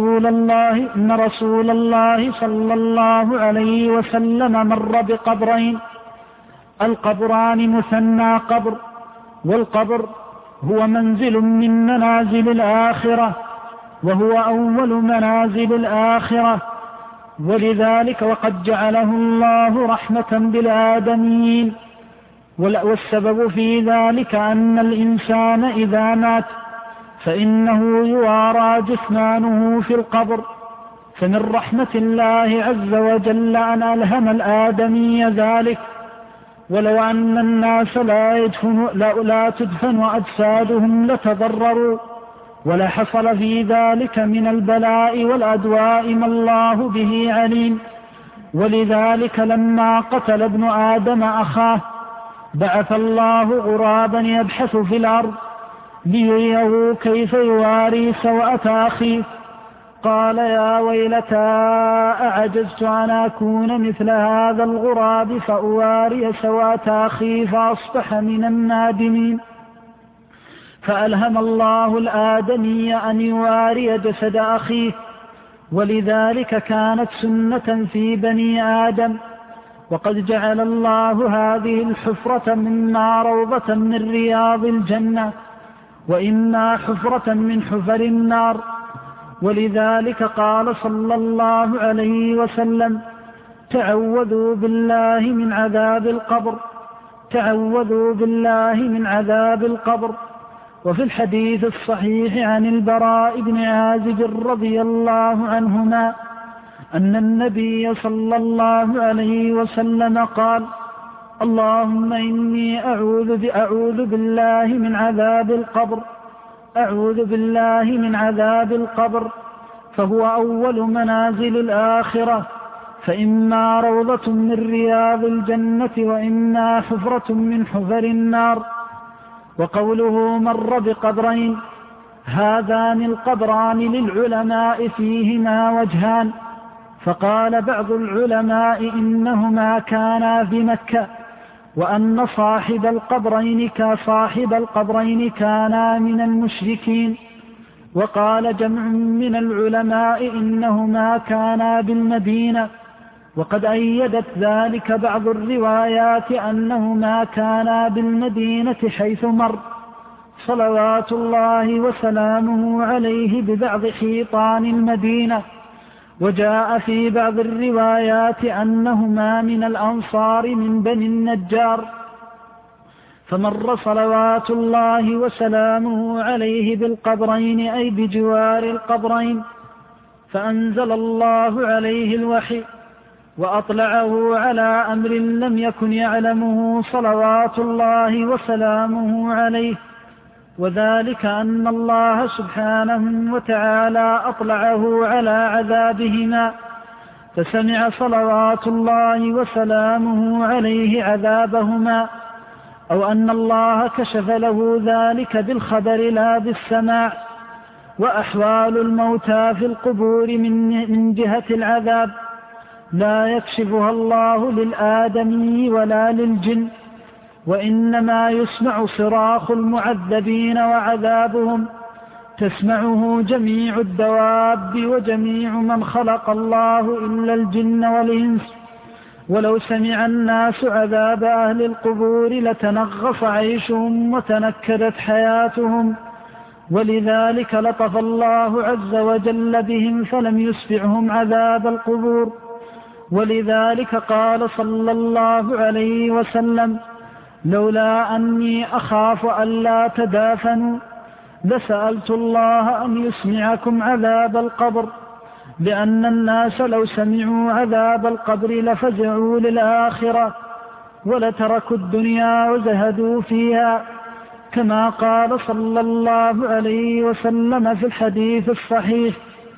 S2: إن رسول الله صلى الله عليه وسلم مر بقبرين، القبران مثنى قبر، والقبر هو منزل من منازل الآخرة، وهو أول منازل الآخرة، ولذلك وقد جعله الله رحمة بالآدميين. والسبب في ذلك أن الإنسان إذا مات فإنه يوارى جثمانه في القبر، فمن رحمة الله عز وجل أن ألهم الآدمي ذلك. ولو أن الناس لا تدفن أجسادهم لتضرروا، ولحصل في ذلك من البلاء والأدواء ما الله به عليم. ولذلك لما قتل ابن آدم أخاه بعث الله غرابا يبحث في الأرض ليريه كيف يواري سوءة أخيه، قال: يا ويلتى أعجزت أن أكون مثل هذا الغراب فأواري سوءة أخي فأصبح من النادمين. فألهم الله الآدمي أن يواري جسد أخيه، ولذلك كانت سنة في بني آدم. وقد جعل الله هذه الحفرة مما روضة من رياض الجنة، وإما حفرة من حفر النار. ولذلك قال صلى الله عليه وسلم: تعوذوا بالله من عذاب القبر، تعوذوا بالله من عذاب القبر. وفي الحديث الصحيح عن البراء بن عازب رضي الله عنهما أن النبي صلى الله عليه وسلم قال: اللهم إني أعوذ بالله من عذاب القبر فهو أول منازل الآخرة، فإما روضة من رياض الجنة وإما حفرة من حفر النار. وقوله مر بقبرين، هذان القبران للعلماء فيهما وجهان، فقال بعض العلماء إنهما كانا في مكة، وأن صاحب القبرين كانا من المشركين. وقال جمع من العلماء إنهما كانا بالمدينة، وقد أيدت ذلك بعض الروايات أنهما كانا بالمدينة حيث مر صلوات الله وسلامه عليه ببعض حيطان المدينة. وجاء في بعض الروايات أنهما من الأنصار من بني النجار، فمر صلوات الله وسلامه عليه بالقبرين أي بجوار القبرين، فأنزل الله عليه الوحي وأطلعه على أمر لم يكن يعلمه صلوات الله وسلامه عليه، وذلك أن الله سبحانه وتعالى أطلعه على عذابهما، فسمع صلوات الله وسلامه عليه عذابهما، أو أن الله كشف له ذلك بالخبر لا بالسماع. وأحوال الموتى في القبور من جهة العذاب لا يكشفها الله للآدمي ولا للجن، وإنما يسمع صراخ المعذبين وعذابهم، تسمعه جميع الدواب وجميع من خلق الله إلا الجن والإنس. ولو سمع الناس عذاب أهل القبور لتنغص عيشهم وتنكدت حياتهم، ولذلك لطف الله عز وجل بهم فلم يسمعهم عذاب القبور. ولذلك قال صلى الله عليه وسلم: لولا أني أخاف ألا تدافنوا لسألت الله أن يسمعكم عذاب القبر، لأن الناس لو سمعوا عذاب القبر لفزعوا للآخرة ولتركوا الدنيا وزهدوا فيها، كما قال صلى الله عليه وسلم في الحديث الصحيح: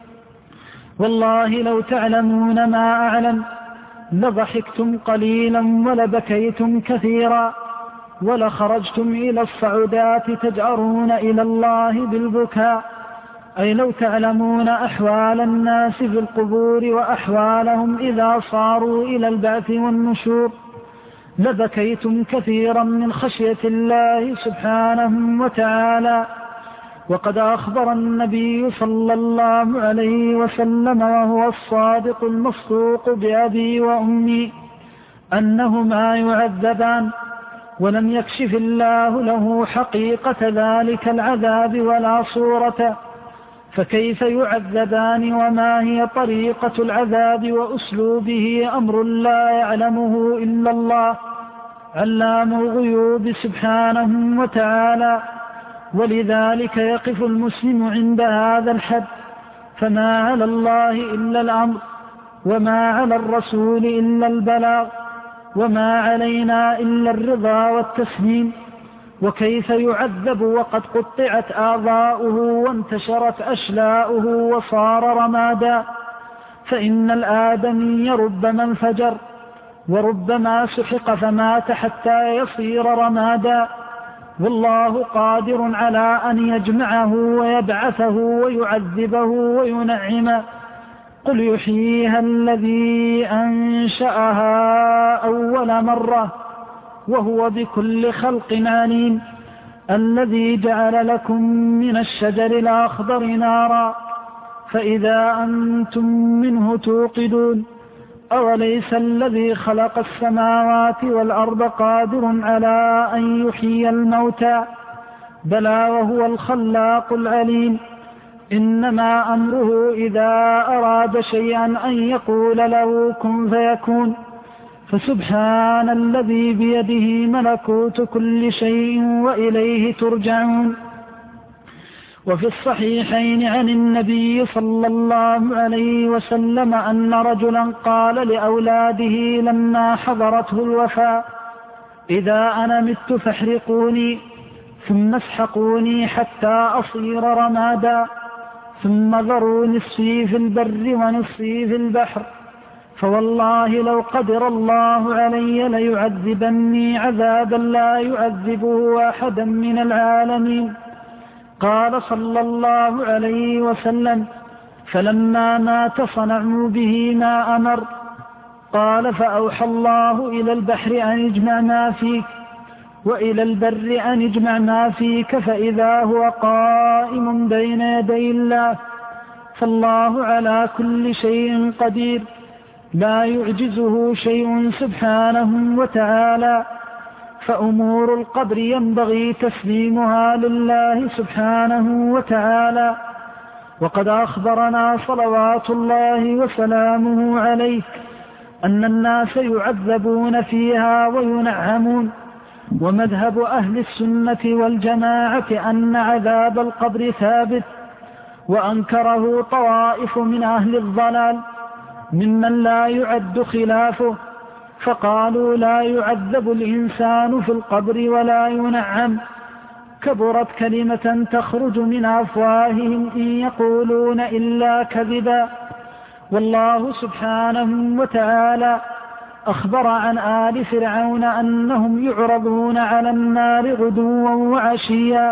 S2: والله لو تعلمون ما أعلم لضحكتم قليلا ولبكيتم كثيرا ولخرجتم إلى الصعودات تجأرون إلى الله بالبكاء. أي لو تعلمون أحوال الناس في القبور وأحوالهم إذا صاروا إلى البعث والنشور لبكيتم كثيرا من خشية الله سبحانه وتعالى. وقد أخبر النبي صلى الله عليه وسلم وهو الصادق المصدوق بأبي وأمي أنهما يعذبان، ولم يكشف الله له حقيقة ذلك العذاب ولا صورته، فكيف يعذبان وما هي طريقة العذاب وأسلوبه أمر لا يعلمه إلا الله علام الغيوب سبحانه وتعالى. ولذلك يقف المسلم عند هذا الحد، فما على الله إلا الأمر، وما على الرسول إلا البلاغ، وما علينا إلا الرضا والتسليم. وكيف يعذب وقد قطعت أعضاؤه وانتشرت أشلاؤه وصار رمادا؟ فإن الآدمي ربما انفجر وربما سحق فمات حتى يصير رمادا، والله قادر على أن يجمعه ويبعثه ويعذبه وينعمه. قل يحييها الذي أنشأها أول مرة وهو بكل خلق عليم، الذي جعل لكم من الشجر الأخضر نارا فإذا أنتم منه توقدون. أوليس الذي خلق السماوات والأرض قادر على أن يحيي الموتى؟ بلى وهو الخلاق العليم. إنما أمره إذا أراد شيئا أن يقول له كن فيكون. فسبحان الذي بيده ملكوت كل شيء وإليه ترجعون. وفي الصحيحين عن النبي صلى الله عليه وسلم أن رجلا قال لأولاده لما حضرته الوفاة: إذا أنا مت فاحرقوني ثم اسحقوني حتى أصير رمادا، ثم ذروا نصفي في البر ونصفي في البحر، فوالله لو قدر الله علي ليعذبني عذابا لا يعذبه أحدا من العالمين. قال صلى الله عليه وسلم: فلما مات صنعوا به ما أمر. قال: فأوحى الله إلى البحر أن اجمع ما فيك، وإلى البر أن اجمع ما فيك، فإذا هو قائم بين يدي الله. فالله على كل شيء قدير، لا يعجزه شيء سبحانه وتعالى. فأمور القبر ينبغي تسليمها لله سبحانه وتعالى. وقد أخبرنا صلوات الله وسلامه عليه أن الناس يعذبون فيها وينعمون، ومذهب أهل السنة والجماعة أن عذاب القبر ثابت، وأنكره طوائف من أهل الضلال ممن لا يعد خلافه، فقالوا لا يعذب الإنسان في القبر ولا ينعم. كبرت كلمة تخرج من أفواههم إن يقولون إلا كذبا. والله سبحانه وتعالى أخبر عن آل فرعون أنهم يعرضون على النار غدوا وعشيا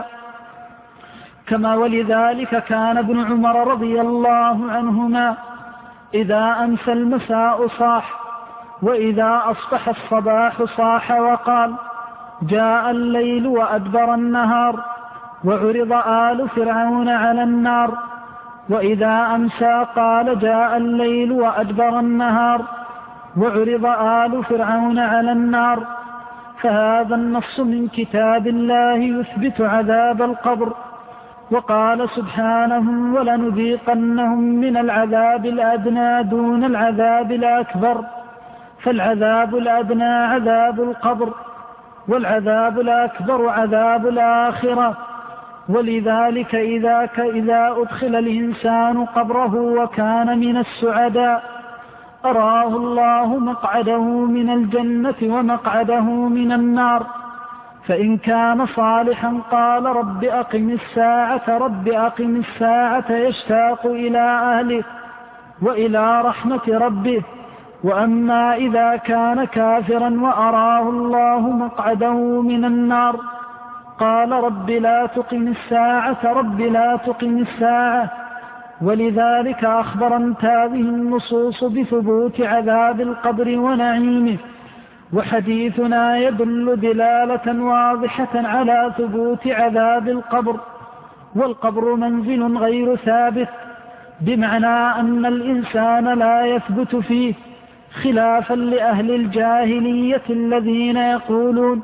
S2: كما. ولذلك كان ابن عمر رضي الله عنهما إذا أمسى المساء صاح، وإذا أصبح الصباح صاح وقال: جاء الليل وأدبر النهار، وعرض آل فرعون على النار. وإذا أمسى قال: جاء الليل وأدبر النهار، وعرض آل فرعون على النار. فهذا النص من كتاب الله يثبت عذاب القبر. وقال سبحانه: ولنذيقنهم من العذاب الأدنى دون العذاب الأكبر. فالعذاب الأدنى عذاب القبر، والعذاب الأكبر عذاب الآخرة. ولذلك إذا أدخل الإنسان قبره وكان من السعداء أراه الله مقعده من الجنة ومقعده من النار. فإن كان صالحا قال: رب أقم الساعة، رب أقم الساعة، يشتاق إلى أهله وإلى رحمة ربه. وأما إذا كان كافرا وأراه الله مقعده من النار قال: رب لا تقم الساعة، رب لا تقم الساعة. ولذلك أخبرت هذه النصوص بثبوت عذاب القبر ونعيمه. وحديثنا يدل دلالة واضحة على ثبوت عذاب القبر. والقبر منزل غير ثابت، بمعنى أن الإنسان لا يثبت فيه، خلافا لأهل الجاهلية الذين يقولون: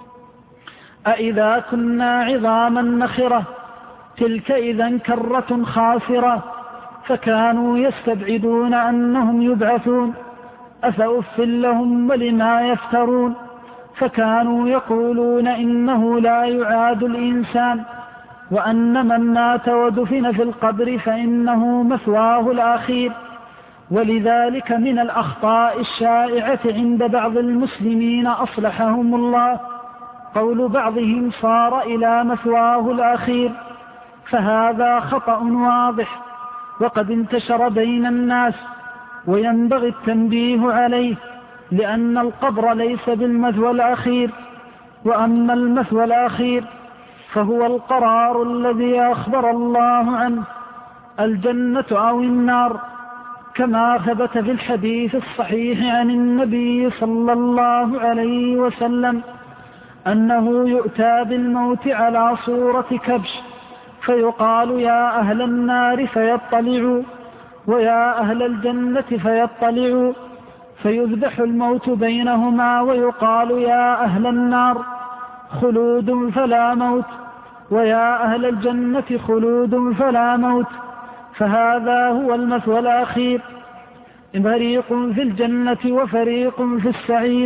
S2: أإذا كنا عظاما نخرة تلك إذا كرة خاسرة. فكانوا يستبعدون أنهم يبعثون، أفأف لهم ولما يفترون. فكانوا يقولون إنه لا يعاد الإنسان، وأن من مات ودفن في القبر فإنه مثواه الأخير. ولذلك من الأخطاء الشائعة عند بعض المسلمين أصلحهم الله قول بعضهم: صار إلى مثواه الأخير. فهذا خطأ واضح وقد انتشر بين الناس، وينبغي التنبيه عليه، لأن القبر ليس بالمثوى الأخير. وأما المثوى الأخير فهو القرار الذي أخبر الله عنه، الجنة أو النار، كما ثبت في الحديث الصحيح عن النبي صلى الله عليه وسلم أنه يؤتى بالموت على صورة كبش، فيقال: يا أهل النار، فيطلعوا، ويا أهل الجنة، فيطلعوا، فيذبح الموت بينهما، ويقال: يا أهل النار خلود فلا موت، ويا أهل الجنة خلود فلا موت. فهذا هو المثوى الأخير، فريق في الجنة وفريق في السعير.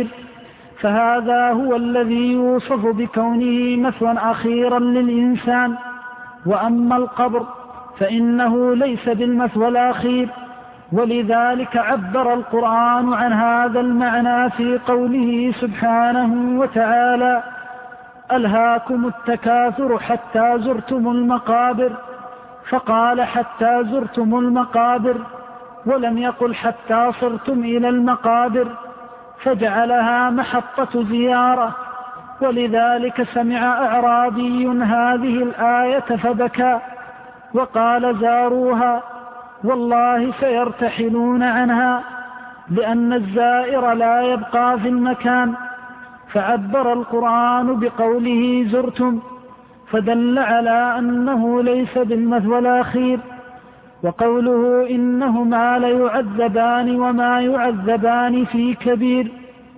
S2: فهذا هو الذي يوصف بكونه مثوى أخيرا للإنسان. وأما القبر فإنه ليس بالمثوى الأخير. ولذلك عبر القرآن عن هذا المعنى في قوله سبحانه وتعالى: ألهاكم التكاثر حتى زرتم المقابر، فقال حتى زرتم المقابر ولم يقل حتى صرتم إلى المقابر، فجعلها محطة زيارة. ولذلك سمع أعرابي هذه الآية فبكى وقال: زاروها والله سيرتحلون عنها، لأن الزائر لا يبقى في المكان. فعبر القرآن بقوله زرتم، فدل على أنه ليس بالمثوى الأخير. وقوله إنهما ليعذبان وما يعذبان في كبير،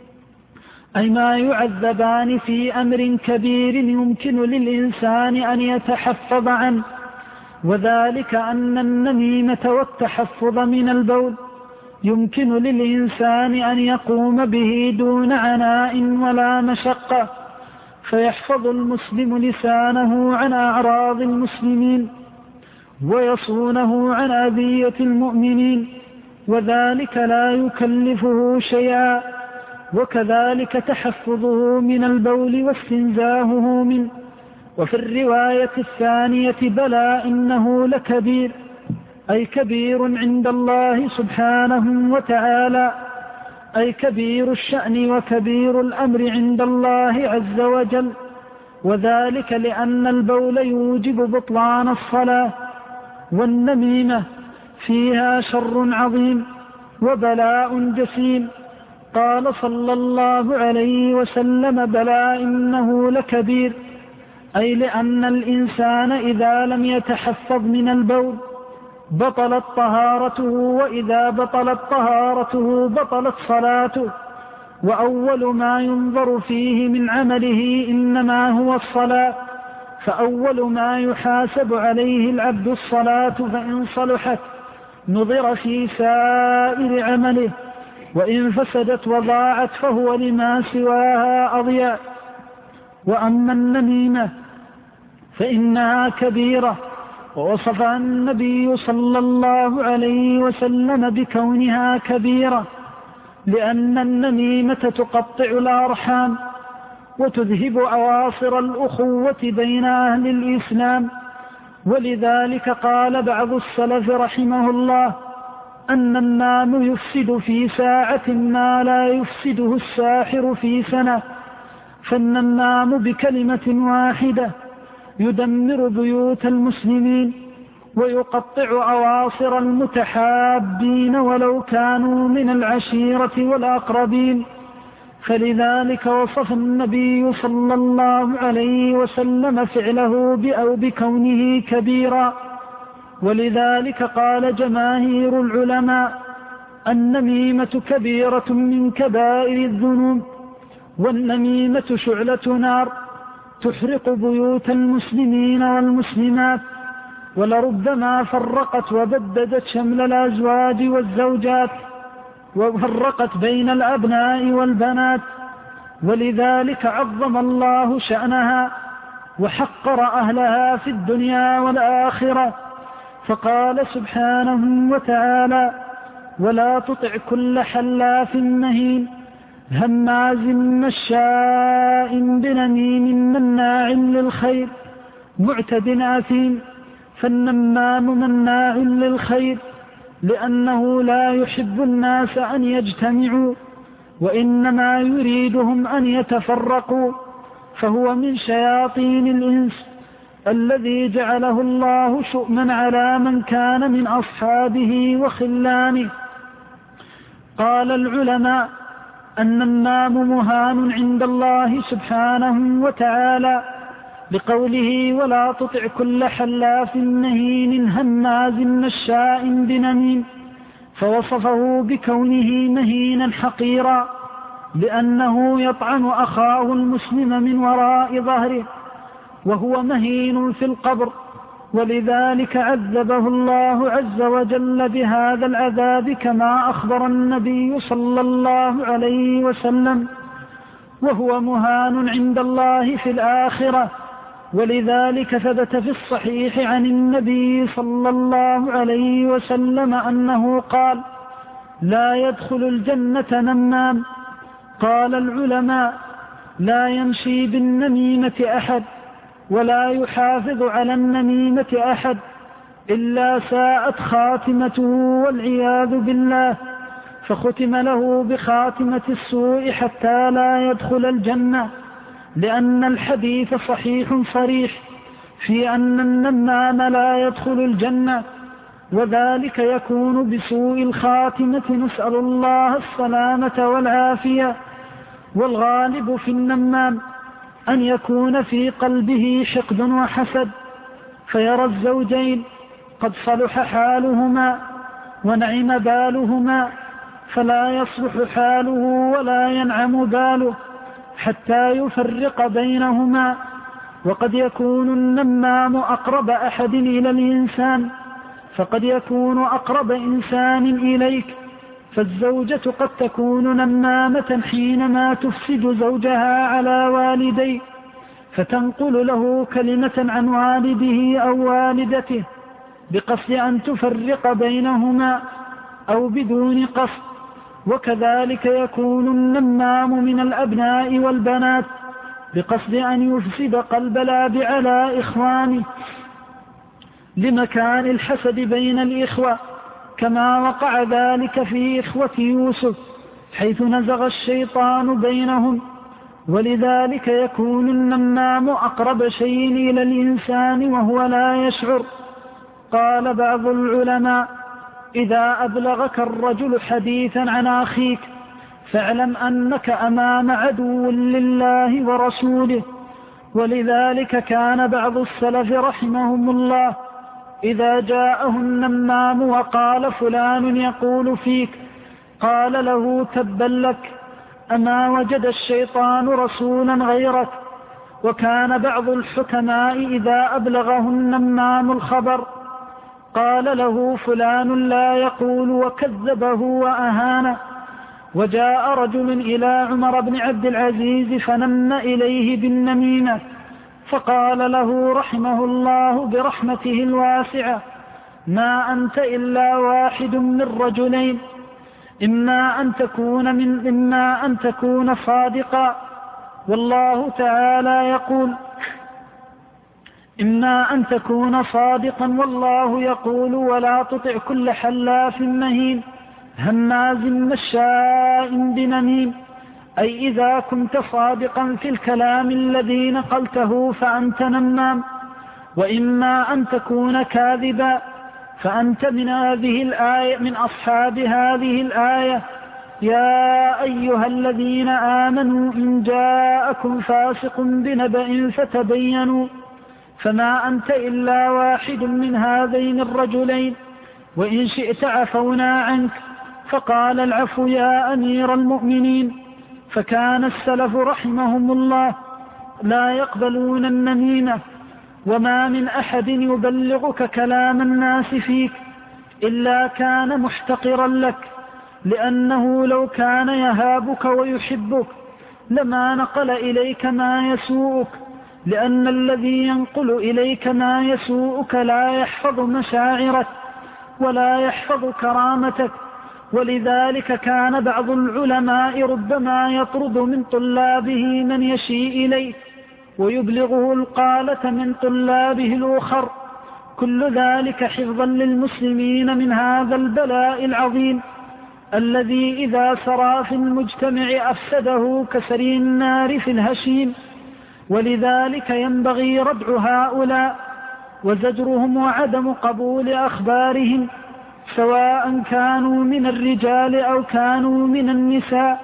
S2: أي ما يعذبان في أمر كبير يمكن للإنسان أن يتحفظ عنه، وذلك أن النميمة والتحفظ من البول يمكن للإنسان أن يقوم به دون عناء ولا مشقة، فيحفظ المسلم لسانه عن أعراض المسلمين ويصونه عن أذية المؤمنين، وذلك لا يكلفه شيئا. وكذلك تحفظه من البول واستنزاهه منه. وفي الرواية الثانية: بلى إنه لكبير، أي كبير عند الله سبحانه وتعالى، أي كبير الشأن وكبير الأمر عند الله عز وجل. وذلك لأن البول يوجب بطلان الصلاة، والنميمة فيها شر عظيم وبلاء جسيم. قال صلى الله عليه وسلم: بلى إنه لكبير، أي لأن الإنسان إذا لم يتحفظ من البول بطلت طهارته، وإذا بطلت طهارته بطلت صلاته. وأول ما ينظر فيه من عمله إنما هو الصلاة، فأول ما يحاسب عليه العبد الصلاة، فإن صلحت نظر في سائر عمله، وإن فسدت وضاعت فهو لما سواها أضيع. وأما النميمة فإنها كبيرة، ووصفها النبي صلى الله عليه وسلم بكونها كبيرة، لأن النميمة تقطع الأرحام وتذهب أواصر الأخوة بين أهل الإسلام. ولذلك قال بعض السلف رحمه الله: أن النام يفسد في ساعة ما لا يفسده الساحر في سنة. فالنام بكلمة واحدة يدمر بيوت المسلمين ويقطع أواصر المتحابين ولو كانوا من العشيرة والأقربين. فلذلك وصف النبي صلى الله عليه وسلم فعله بكونه كبيرا. ولذلك قال جماهير العلماء: النميمة كبيرة من كبائر الذنوب، والنميمة شعلة نار تحرق بيوت المسلمين والمسلمات، ولربما فرقت وبددت شمل الأزواج والزوجات، وفرقت بين الأبناء والبنات. ولذلك عظم الله شأنها وحقر أهلها في الدنيا والآخرة، فقال سبحانه وتعالى: ولا تطع كل حلاف مهين هماز مشاء بنميم مناع للخير معتد أثيم. فالنمام مناع للخير لأنه لا يحب الناس أن يجتمعوا، وإنما يريدهم أن يتفرقوا، فهو من شياطين الإنس الذي جعله الله شؤما على من كان من أصحابه وخلانه. قال العلماء: النمام مهان عند الله سبحانه وتعالى بقوله: ولا تطع كل حلاف مهين هماز مشاء بنميم، فوصفه بكونه مهينا حقيرا، لأنه يطعن أخاه المسلم من وراء ظهره، وهو مهين في القبر. ولذلك عذبه الله عز وجل بهذا العذاب كما أخبر النبي صلى الله عليه وسلم. وهو مهان عند الله في الآخرة، ولذلك ثبت في الصحيح عن النبي صلى الله عليه وسلم أنه قال: لا يدخل الجنة نمام. قال العلماء: لا يمشي بالنميمة أحد ولا يحافظ على النميمة أحد إلا ساءت خاتمته والعياذ بالله، فختم له بخاتمة السوء حتى لا يدخل الجنة، لأن الحديث صحيح صريح في أن النمام لا يدخل الجنة، وذلك يكون بسوء الخاتمة، نسأل الله السلامة والعافية. والغالب في النمام أن يكون في قلبه حقد وحسد، فيرى الزوجين قد صلح حالهما ونعم بالهما فلا يصلح حاله ولا ينعم باله حتى يفرق بينهما. وقد يكون النمام أقرب أحد إلى الإنسان، فقد يكون أقرب إنسان إليك، فالزوجة قد تكون نمامة حينما تفسد زوجها على والديه، فتنقل له كلمة عن والده أو والدته بقصد أن تفرق بينهما أو بدون قصد. وكذلك يكون النمام من الأبناء والبنات بقصد أن يفسد قلب الأب على إخوانه لمكان الحسد بين الإخوة، كما وقع ذلك في إخوة يوسف حيث نزغ الشيطان بينهم. ولذلك يكون النمام أقرب شيء إلى الإنسان وهو لا يشعر. قال بعض العلماء: إذا أبلغك الرجل حديثا عن أخيك فاعلم أنك أمام عدو لله ورسوله. ولذلك كان بعض السلف رحمهم الله إذا جاءه النمام وقال: فلان يقول فيك، قال له: تبا لك، أما وجد الشيطان رسولا غيرك. وكان بعض الحكماء إذا أبلغه النمام الخبر قال له: فلان لا يقول، وكذبه وأهانه. وجاء رجل إلى عمر بن عبد العزيز فنم إليه بالنميمة، فقال له رحمه الله برحمته الواسعة: ما أنت إلا واحد من رجلين، إما أن تكون صادقا، والله تعالى يقول: إما أن تكون صادقا والله يقول: ولا تطع كل حلاف مهين هماز مشاء بنميم. أي إذا كنت صادقا في الكلام الذي نقلته فأنت نمام. وإما أن تكون كاذبا فأنت من أصحاب هذه الآية: يا أيها الذين آمنوا إن جاءكم فاسق بنبأ فتبينوا. فما أنت إلا واحد من هذين الرجلين، وإن شئت عفونا عنك. فقال: العفو يا أمير المؤمنين. فكان السلف رحمهم الله لا يقبلون النميمة، وما من أحد يبلغك كلام الناس فيك إلا كان محتقرا لك، لأنه لو كان يهابك ويحبك لما نقل إليك ما يسوءك، لأن الذي ينقل إليك ما يسوءك لا يحفظ مشاعرك ولا يحفظ كرامتك. ولذلك كان بعض العلماء ربما يطرد من طلابه من يشيء إليه ويبلغه القالة من طلابه الآخر، كل ذلك حفظا للمسلمين من هذا البلاء العظيم الذي إذا سرى في المجتمع أفسده كسري النار في الهشيم. ولذلك ينبغي ردع هؤلاء وزجرهم وعدم قبول أخبارهم، سواء كانوا من الرجال أو كانوا من النساء.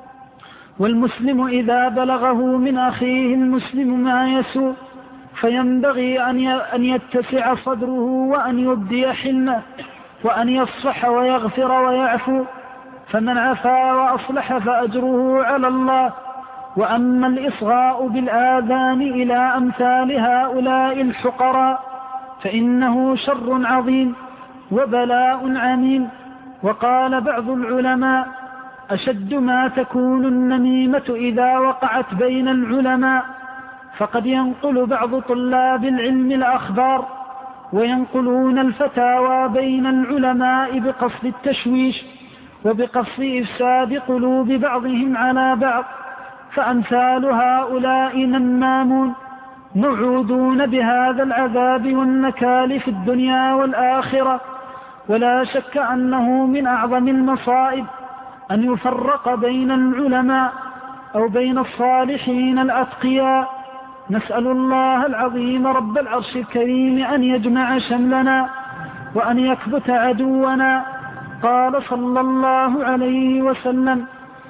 S2: والمسلم إذا بلغه من أخيه المسلم ما يسوء فينبغي أن يتسع صدره وأن يبدي حلمه وأن يصفح ويغفر ويعفو، فمن عفا وأصلح فأجره على الله. وأما الإصغاء بالآذان إلى أمثال هؤلاء الحقراء فإنه شر عظيم وبلاء عميم. وقال بعض العلماء: أشد ما تكون النميمة إذا وقعت بين العلماء، فقد ينقل بعض طلاب العلم الأخبار وينقلون الفتاوى بين العلماء بقصد التشويش وبقصد إفساد قلوب بعضهم على بعض، فأمثال هؤلاء نمامون موعودون بهذا العذاب والنكال في الدنيا والآخرة. ولا شك أنه من أعظم المصائب أن يفرق بين العلماء أو بين الصالحين الأتقياء. نسأل الله العظيم رب العرش الكريم أن يجمع شملنا وأن يكبت عدونا. قال صلى الله عليه وسلم: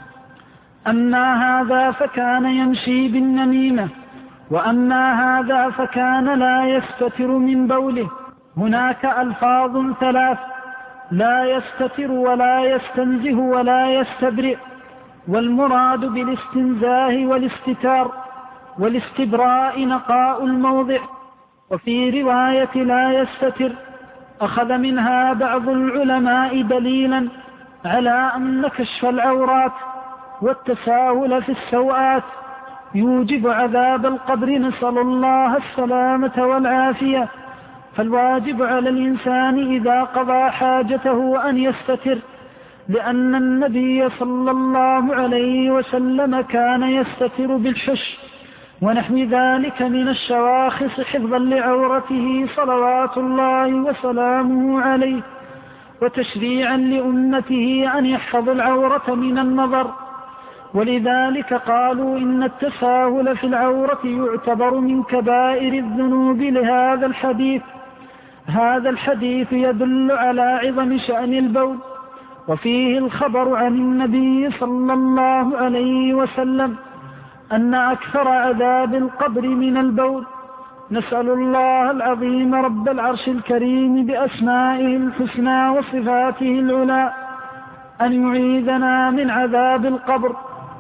S2: أما هذا فكان يمشي بالنميمة، وأما هذا فكان لا يستتر من بوله. هناك ألفاظ ثلاث: لا يستتر ولا يستنزه ولا يستبرئ، والمراد بالاستنزاه والاستتار والاستبراء نقاء الموضع. وفي رواية لا يستتر أخذ منها بعض العلماء دليلا على أن كشف العورات والتساهل في السوءات يوجب عذاب القبر، نسأل الله السلامة والعافية. فالواجب على الإنسان إذا قضى حاجته أن يستتر، لأن النبي صلى الله عليه وسلم كان يستتر بالحش ونحو ذلك من الشواخص حفظا لعورته صلوات الله وسلامه عليه، وتشريعا لأمته أن يحفظ العورة من النظر. ولذلك قالوا إن التساهل في العورة يعتبر من كبائر الذنوب لهذا الحديث. هذا الحديث يدل على عظم شأن البول، وفيه الخبر عن النبي صلى الله عليه وسلم أن أكثر عذاب القبر من البول. نسأل الله العظيم رب العرش الكريم بأسمائه الحسنى وصفاته العلى أن يعيذنا من عذاب القبر.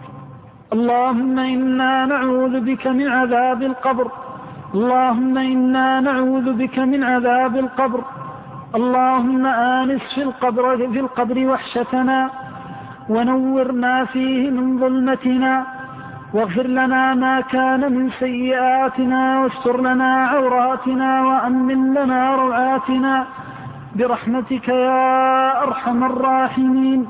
S2: اللهم إنا نعوذ بك من عذاب القبر، اللهم إنا نعوذ بك من عذاب القبر. اللهم آنس في القبر وحشتنا، ونورنا فيه من ظلمتنا، واغفر لنا ما كان من سيئاتنا، واستر لنا عوراتنا، وأمن لنا روعاتنا برحمتك يا أرحم الراحمين.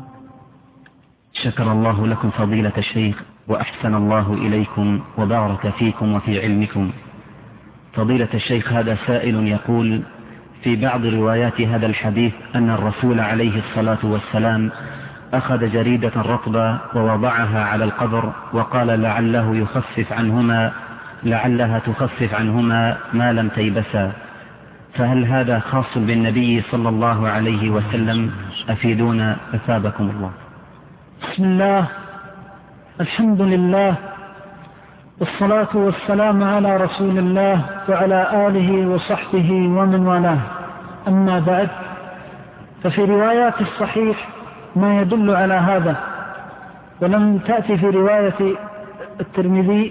S1: شكر الله لكم فضيلة الشيخ، وأحسن الله إليكم وبارك فيكم وفي علمكم. فضيلة الشيخ، هذا سائل يقول: في بعض روايات هذا الحديث أن الرسول عليه الصلاة والسلام أخذ جريدة رطبة ووضعها على القبر وقال لعلها تخفف عنهما ما لم تيبسا، فهل هذا خاص بالنبي صلى الله عليه وسلم؟ أفيدونا أثابكم الله.
S2: بسم الله، الحمد لله، والصلاة والسلام على رسول الله وعلى آله وصحبه ومن والاه. أما بعد، ففي روايات الصحيح ما يدل على هذا، ولم تأتي في رواية الترمذي.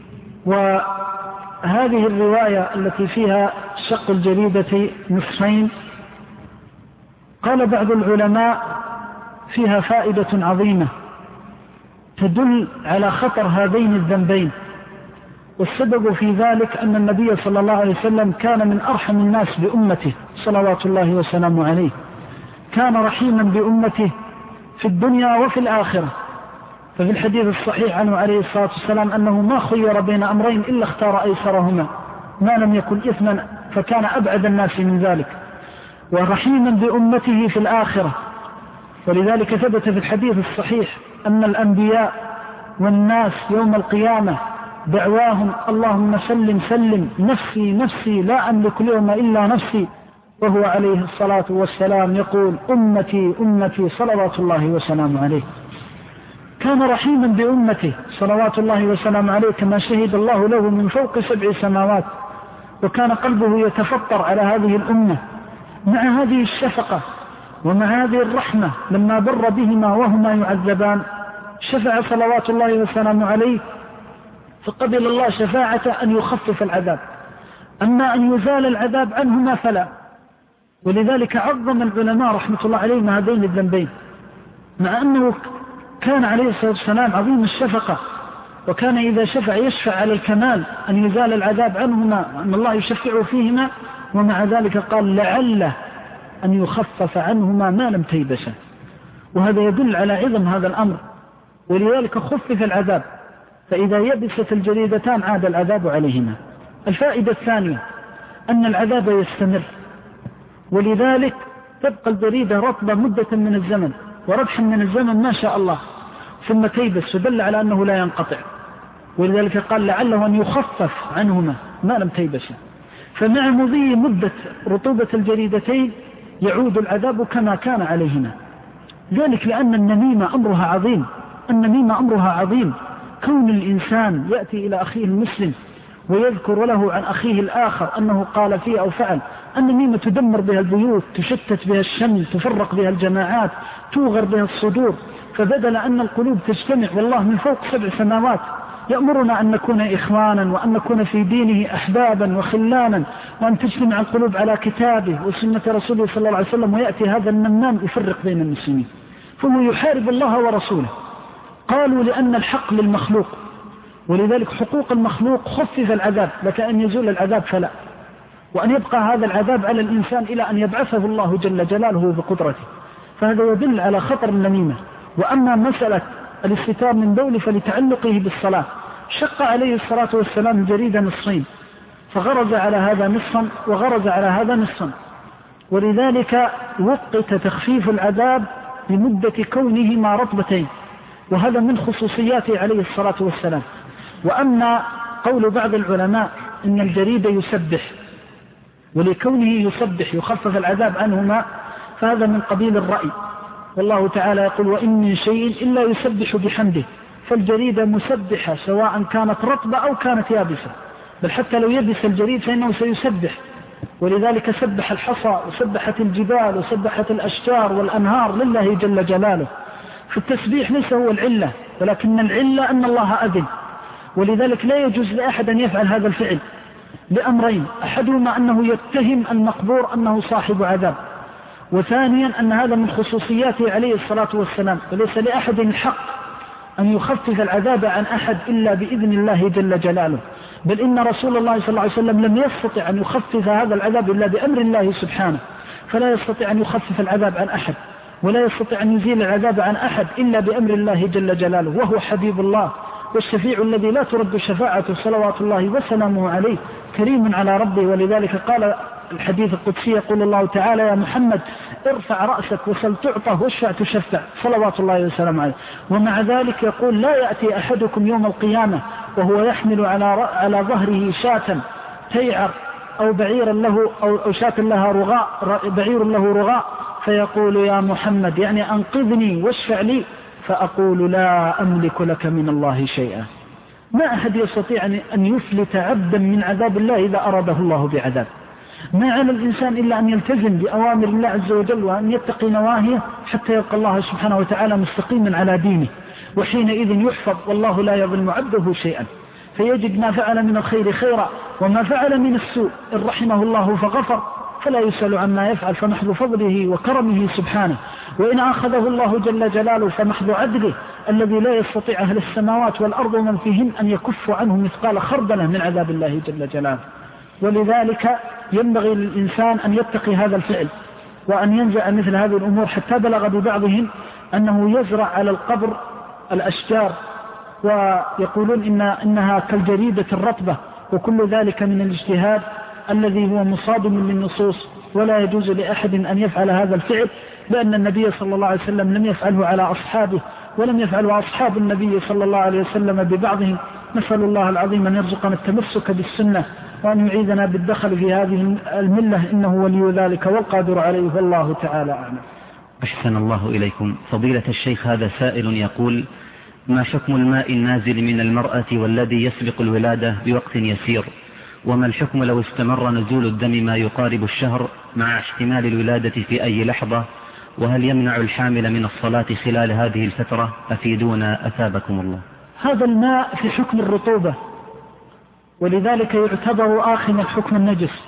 S2: وهذه الرواية التي فيها شق الجريدة نصفين قال بعض العلماء فيها فائدة عظيمة تدل على خطر هذين الذنبين. والسبب في ذلك أن النبي صلى الله عليه وسلم كان من أرحم الناس بأمته صلوات الله وسلامه عليه، كان رحيما بأمته في الدنيا وفي الآخرة. ففي الحديث الصحيح عنه عليه الصلاة والسلام أنه ما خير بين أمرين إلا اختار أيسرهما ما لم يكن إثما، فكان أبعد الناس من ذلك، ورحيما بأمته في الآخرة. ولذلك ثبت في الحديث الصحيح أن الأنبياء والناس يوم القيامة دعواهم: اللهم سلم سلم، نفسي نفسي، لا أملك اليوم إلا نفسي. وهو عليه الصلاة والسلام يقول: أمتي أمتي، صلوات الله وسلامه عليه. كان رحيما بأمته صلوات الله وسلامه عليه كما شهد الله له من فوق 7 سماوات، وكان قلبه يتفطر على هذه الأمة مع هذه الشفقة ومع هذه الرحمة. لما بر بهما وهما يعذبان شفع صلوات الله وسلامه عليه، فقبل الله شفاعة أن يخفف العذاب، أما أن يزال العذاب عنهما فلا. ولذلك عظم العلماء رحمة الله عليهم هذين الذنبين، مع أنه كان عليه الصلاة والسلام عظيم الشفقة وكان إذا شفع يشفع على الكمال أن يزال العذاب عنهما، أن الله يشفع فيهما، ومع ذلك قال لعله أن يخفف عنهما ما لم تيبسا، وهذا يدل على عظم هذا الأمر، ولذلك خفف العذاب، فإذا يبست الجريدتان عاد العذاب عليهما. الفائدة الثانية أن العذاب يستمر، ولذلك تبقى الجريدة رطبة مدة من الزمن وربحا من الزمن ما شاء الله، ثم تيبس، فدل على أنه لا ينقطع، ولذلك قال لعله أن يخفف عنهما ما لم تيبسا. فمع مضي مدة رطوبة الجريدتين يعود العذاب كما كان عليهما، ذلك لأن النميمة أمرها عظيم. النميمة أمرها عظيم، كون الإنسان يأتي إلى أخيه المسلم ويذكر له عن أخيه الآخر أنه قال فيه أو فعل. النميمة تدمر بها البيوت، تشتت بها الشمل، تفرق بها الجماعات، توغر بها الصدور. فبدل أن القلوب تجتمع والله من فوق 7 سماوات يأمرنا أن نكون إخوانا وأن نكون في دينه أحبابا وخلانا، وأن تجتمع القلوب على كتابه وسنة رسوله صلى الله عليه وسلم، ويأتي هذا النمام يفرق بين المسلمين، فهو يحارب الله ورسوله. قالوا لأن الحق للمخلوق، ولذلك حقوق المخلوق خفف العذاب، لك أن يزول العذاب فلا، وأن يبقى هذا العذاب على الإنسان إلى أن يبعثه الله جل جلاله بقدرته. فهذا يدل على خطر النميمة. وأما مسألة الاستتار من بول فلتعلقه بالصلاة، شق عليه الصلاة والسلام الجريدة نصفين، فغرز على هذا نصفا وغرز على هذا نصفا، ولذلك وقت تخفيف العذاب لمدة كونهما رطبتين، وهذا من خصوصياته عليه الصلاة والسلام. وأما قول بعض العلماء إن الجريد يسبح، ولكونه يسبح يخفف العذاب عنهما، فهذا من قبيل الرأي، والله تعالى يقول وإن من شيء إلا يسبح بحمده. فالجريدة مسبحة سواء كانت رطبة أو كانت يابسة، بل حتى لو يبس الجريد فإنه سيسبح، ولذلك سبح الحصى وسبحت الجبال وسبحت الأشجار والأنهار لله جل جلاله. فالتسبيح ليس هو العلة، ولكن العلة أن الله أذن، ولذلك لا يجوز لأحد أن يفعل هذا الفعل لأمرين: أحدهما أنه يتهم المقبور أنه صاحب عذاب، وثانيا أن هذا من خصوصياته عليه الصلاة والسلام، وليس لأحد الحق أن يخفف العذاب عن أحد إلا بإذن الله جل جلاله، بل إن رسول الله صلى الله عليه وسلم لم يستطع أن يخفف هذا العذاب إلا بأمر الله سبحانه، فلا يستطيع أن يخفف العذاب عن أحد، ولا يستطيع أن يزيل العذاب عن أحد إلا بأمر الله جل جلاله، وهو حبيب الله والشفيع الذي لا ترد شفاعته صلوات الله وسلامه عليه، كريم على ربه. ولذلك قال الحديث القدسي يقول الله تعالى: يا محمد ارفع رأسك وسل تعطى واشفع تشفع، صلوات الله وسلامه عليه. ومع ذلك يقول: لا يأتي أحدكم يوم القيامة وهو يحمل على ظهره شاة تيعر أو بعيرا له أو شاة لها رغاء، بعير له رغاء، فيقول: يا محمد يعني أنقذني واشفع لي، فأقول: لا أملك لك من الله شيئا. ما أحد يستطيع أن يفلت عبدا من عذاب الله إذا أراده الله بعذاب. ما على الإنسان إلا أن يلتزم بأوامر الله عز وجل وأن يتقي نواهيه حتى يلقى الله سبحانه وتعالى مستقيما على دينه، وحينئذ يحفظ والله لا يظلم عبده شيئا، فيجد ما فعل من الخير خيرا وما فعل من السوء إن رحمه الله فغفر، فلا يسأل عما يفعل فمحض فضله وكرمه سبحانه، وإن أخذه الله جل جلاله فمحض عدله الذي لا يستطيع أهل السماوات والأرض ومن فيهن أن يكفوا عنه مثقال خردلة من عذاب الله جل جلاله. ولذلك ينبغي للإنسان أن يتقي هذا الفعل وأن ينزع مثل هذه الأمور، حتى بلغ ببعضهم أنه يزرع على القبر الأشجار، ويقولون إنها كالجريدة الرطبة، وكل ذلك من الاجتهاد الذي هو مصادم للنصوص، ولا يجوز لأحد أن يفعل هذا الفعل، لأن النبي صلى الله عليه وسلم لم يفعله على أصحابه، ولم يفعله أصحاب النبي صلى الله عليه وسلم ببعضهم. نسأل الله العظيم أن يرزقنا التمسك بالسنة وأن يعيذنا بالدخل في هذه الملة، إنه ولي ذلك والقادر عليه، والله تعالى أعلم.
S1: أحسن الله إليكم. فضيلة الشيخ، هذا سائل يقول: ما حكم الماء النازل من المرأة والذي يسبق الولادة بوقت يسير؟ وما الحكم لو استمر نزول الدم ما يقارب الشهر مع احتمال الولادة في أي لحظة؟ وهل يمنع الحامل من الصلاة خلال هذه الفترة؟ أفيدونا أثابكم الله.
S2: هذا الماء في حكم الرطوبة، ولذلك يعتبر آخر حكم النجس.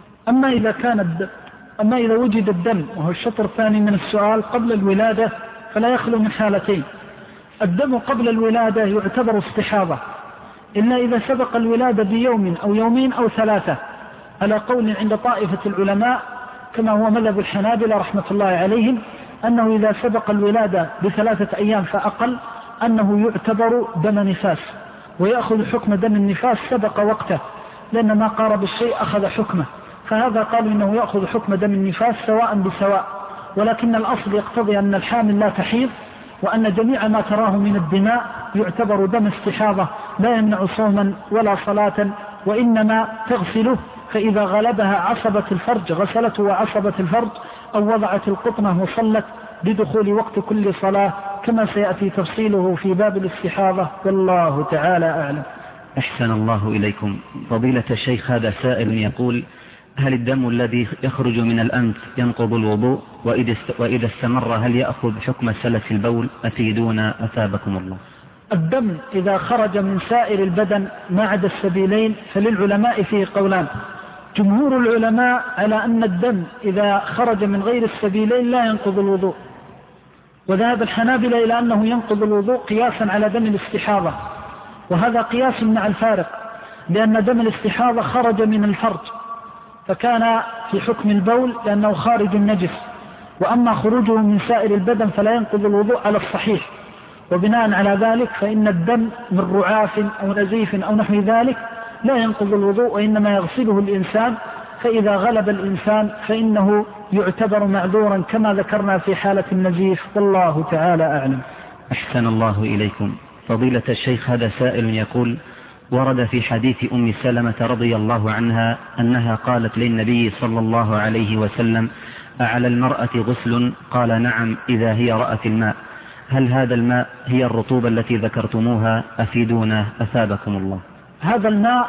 S2: أما إذا وجد الدم، وهو الشطر الثاني من السؤال، قبل الولادة، فلا يخلو من حالتين: الدم قبل الولادة يعتبر استحاضة، إلا إذا سبق الولادة بيوم أو يومين أو ثلاثة، على قول عند طائفة العلماء كما هو مذهب الحنابلة رحمة الله عليهم، أنه إذا سبق الولادة ب3 أيام فأقل أنه يعتبر دم نفاس، ويأخذ حكم دم النفاس سبق وقته، لأن ما قارب الشيء أخذ حكمه، فهذا قالوا إنه يأخذ حكم دم النفاس سواء بسواء. ولكن الأصل يقتضي أن الحامل لا تحيض، وأن جميع ما تراه من الدماء يعتبر دم استحاضة لا يمنع صوما ولا صلاة، وإنما تغسله، فإذا غلبها عصبة الفرج غسلته وعصبة الفرج، أو وضعت القطنة وصلت بدخول وقت كل صلاة، كما سيأتي تفصيله في باب الاستحاضة، والله تعالى أعلم.
S1: أحسن الله إليكم. فضيلة الشيخ، هذا سائل يقول: هل الدم الذي يخرج من الأنف ينقض الوضوء؟ وإذا استمر هل يأخذ حكم سلس البول؟ أفيدونا أثابكم الله.
S2: الدم إذا خرج من سائر البدن ما عدا السبيلين فللعلماء فيه قولان. جمهور العلماء على أن الدم إذا خرج من غير السبيلين لا ينقض الوضوء، وذهب الحنابلة إلى أنه ينقض الوضوء قياسا على دم الاستحاضة، وهذا قياس مع الفارق، لأن دم الاستحاضة خرج من الفرج فكان في حكم البول لأنه خارج النجس، وأما خروجه من سائر البدن فلا ينقض الوضوء على الصحيح. وبناء على ذلك فإن الدم من رعاف أو نزيف أو نحو ذلك لا ينقض الوضوء، وإنما يغسله الإنسان، فإذا غلب الإنسان فإنه يعتبر معذورا كما ذكرنا في حالة النزيف، والله تعالى أعلم.
S1: أحسن الله إليكم. فضيلة الشيخ، هذا سائل يقول: ورد في حديث أم سلمة رضي الله عنها أنها قالت للنبي صلى الله عليه وسلم: أعلى المرأة غسل؟ قال: نعم، إذا هي رأت الماء. هل هذا الماء هي الرطوبة التي ذكرتموها؟ أفيدونا أثابكم الله.
S2: هذا الماء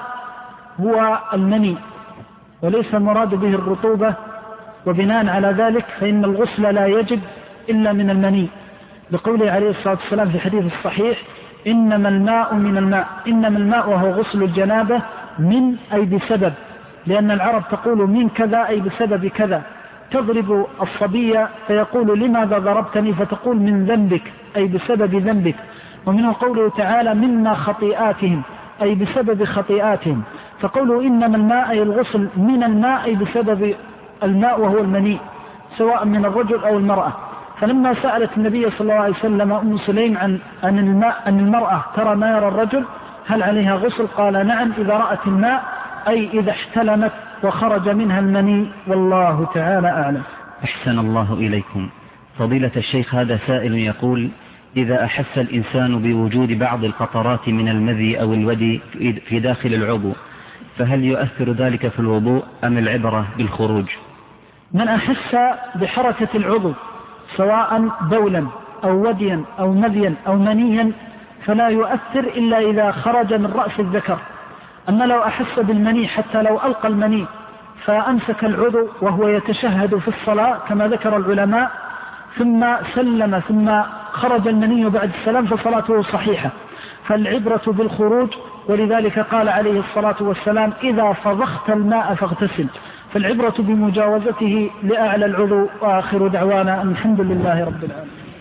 S2: هو المني وليس المراد به الرطوبة، وبناء على ذلك فإن الغسل لا يجب إلا من المني، لقوله عليه الصلاة والسلام في حديث الصحيح: إنما الماء من الماء. إنما الماء وهو غسل الجنابة من أي بسبب، لأن العرب تقول من كذا أي بسبب كذا. تضرب الصبية فيقول: لماذا ضربتني؟ فتقول: من ذنبك أي بسبب ذنبك. ومنه قوله تعالى: مما خطيئاتهم أي بسبب خطيئاتهم. فقوله إنما الماء أي الغسل من الماء أي بسبب الماء وهو المني، سواء من الرجل أو المرأة. فلما سألت النبي صلى الله عليه وسلم أم سليم أن المرأة ترى ما يرى الرجل هل عليها غسل؟ قال: نعم، إذا رأت الماء أي إذا احتلمت وخرج منها المني، والله تعالى أعلم.
S1: أحسن الله إليكم. فضيلة الشيخ، هذا سائل يقول: إذا أحس الإنسان بوجود بعض القطرات من المذي أو الودي في داخل العضو فهل يؤثر ذلك في الوضوء أم العبرة بالخروج؟
S2: من أحس بحركة العضو سواء بولا أو وديا أو مذيا أو منيا فلا يؤثر إلا إذا خرج من رأس الذكر. أما لو أحس بالمني حتى لو ألقى المني فأمسك العضو وهو يتشهد في الصلاة كما ذكر العلماء ثم سلم ثم خرج المني بعد السلام فصلاته صحيحة، فالعبرة بالخروج. ولذلك قال عليه الصلاة والسلام: إذا فضخت الماء فاغتسل. فالعبرة بمجاوزته لأعلى العضو. وآخر دعوانا الحمد لله رب العالمين.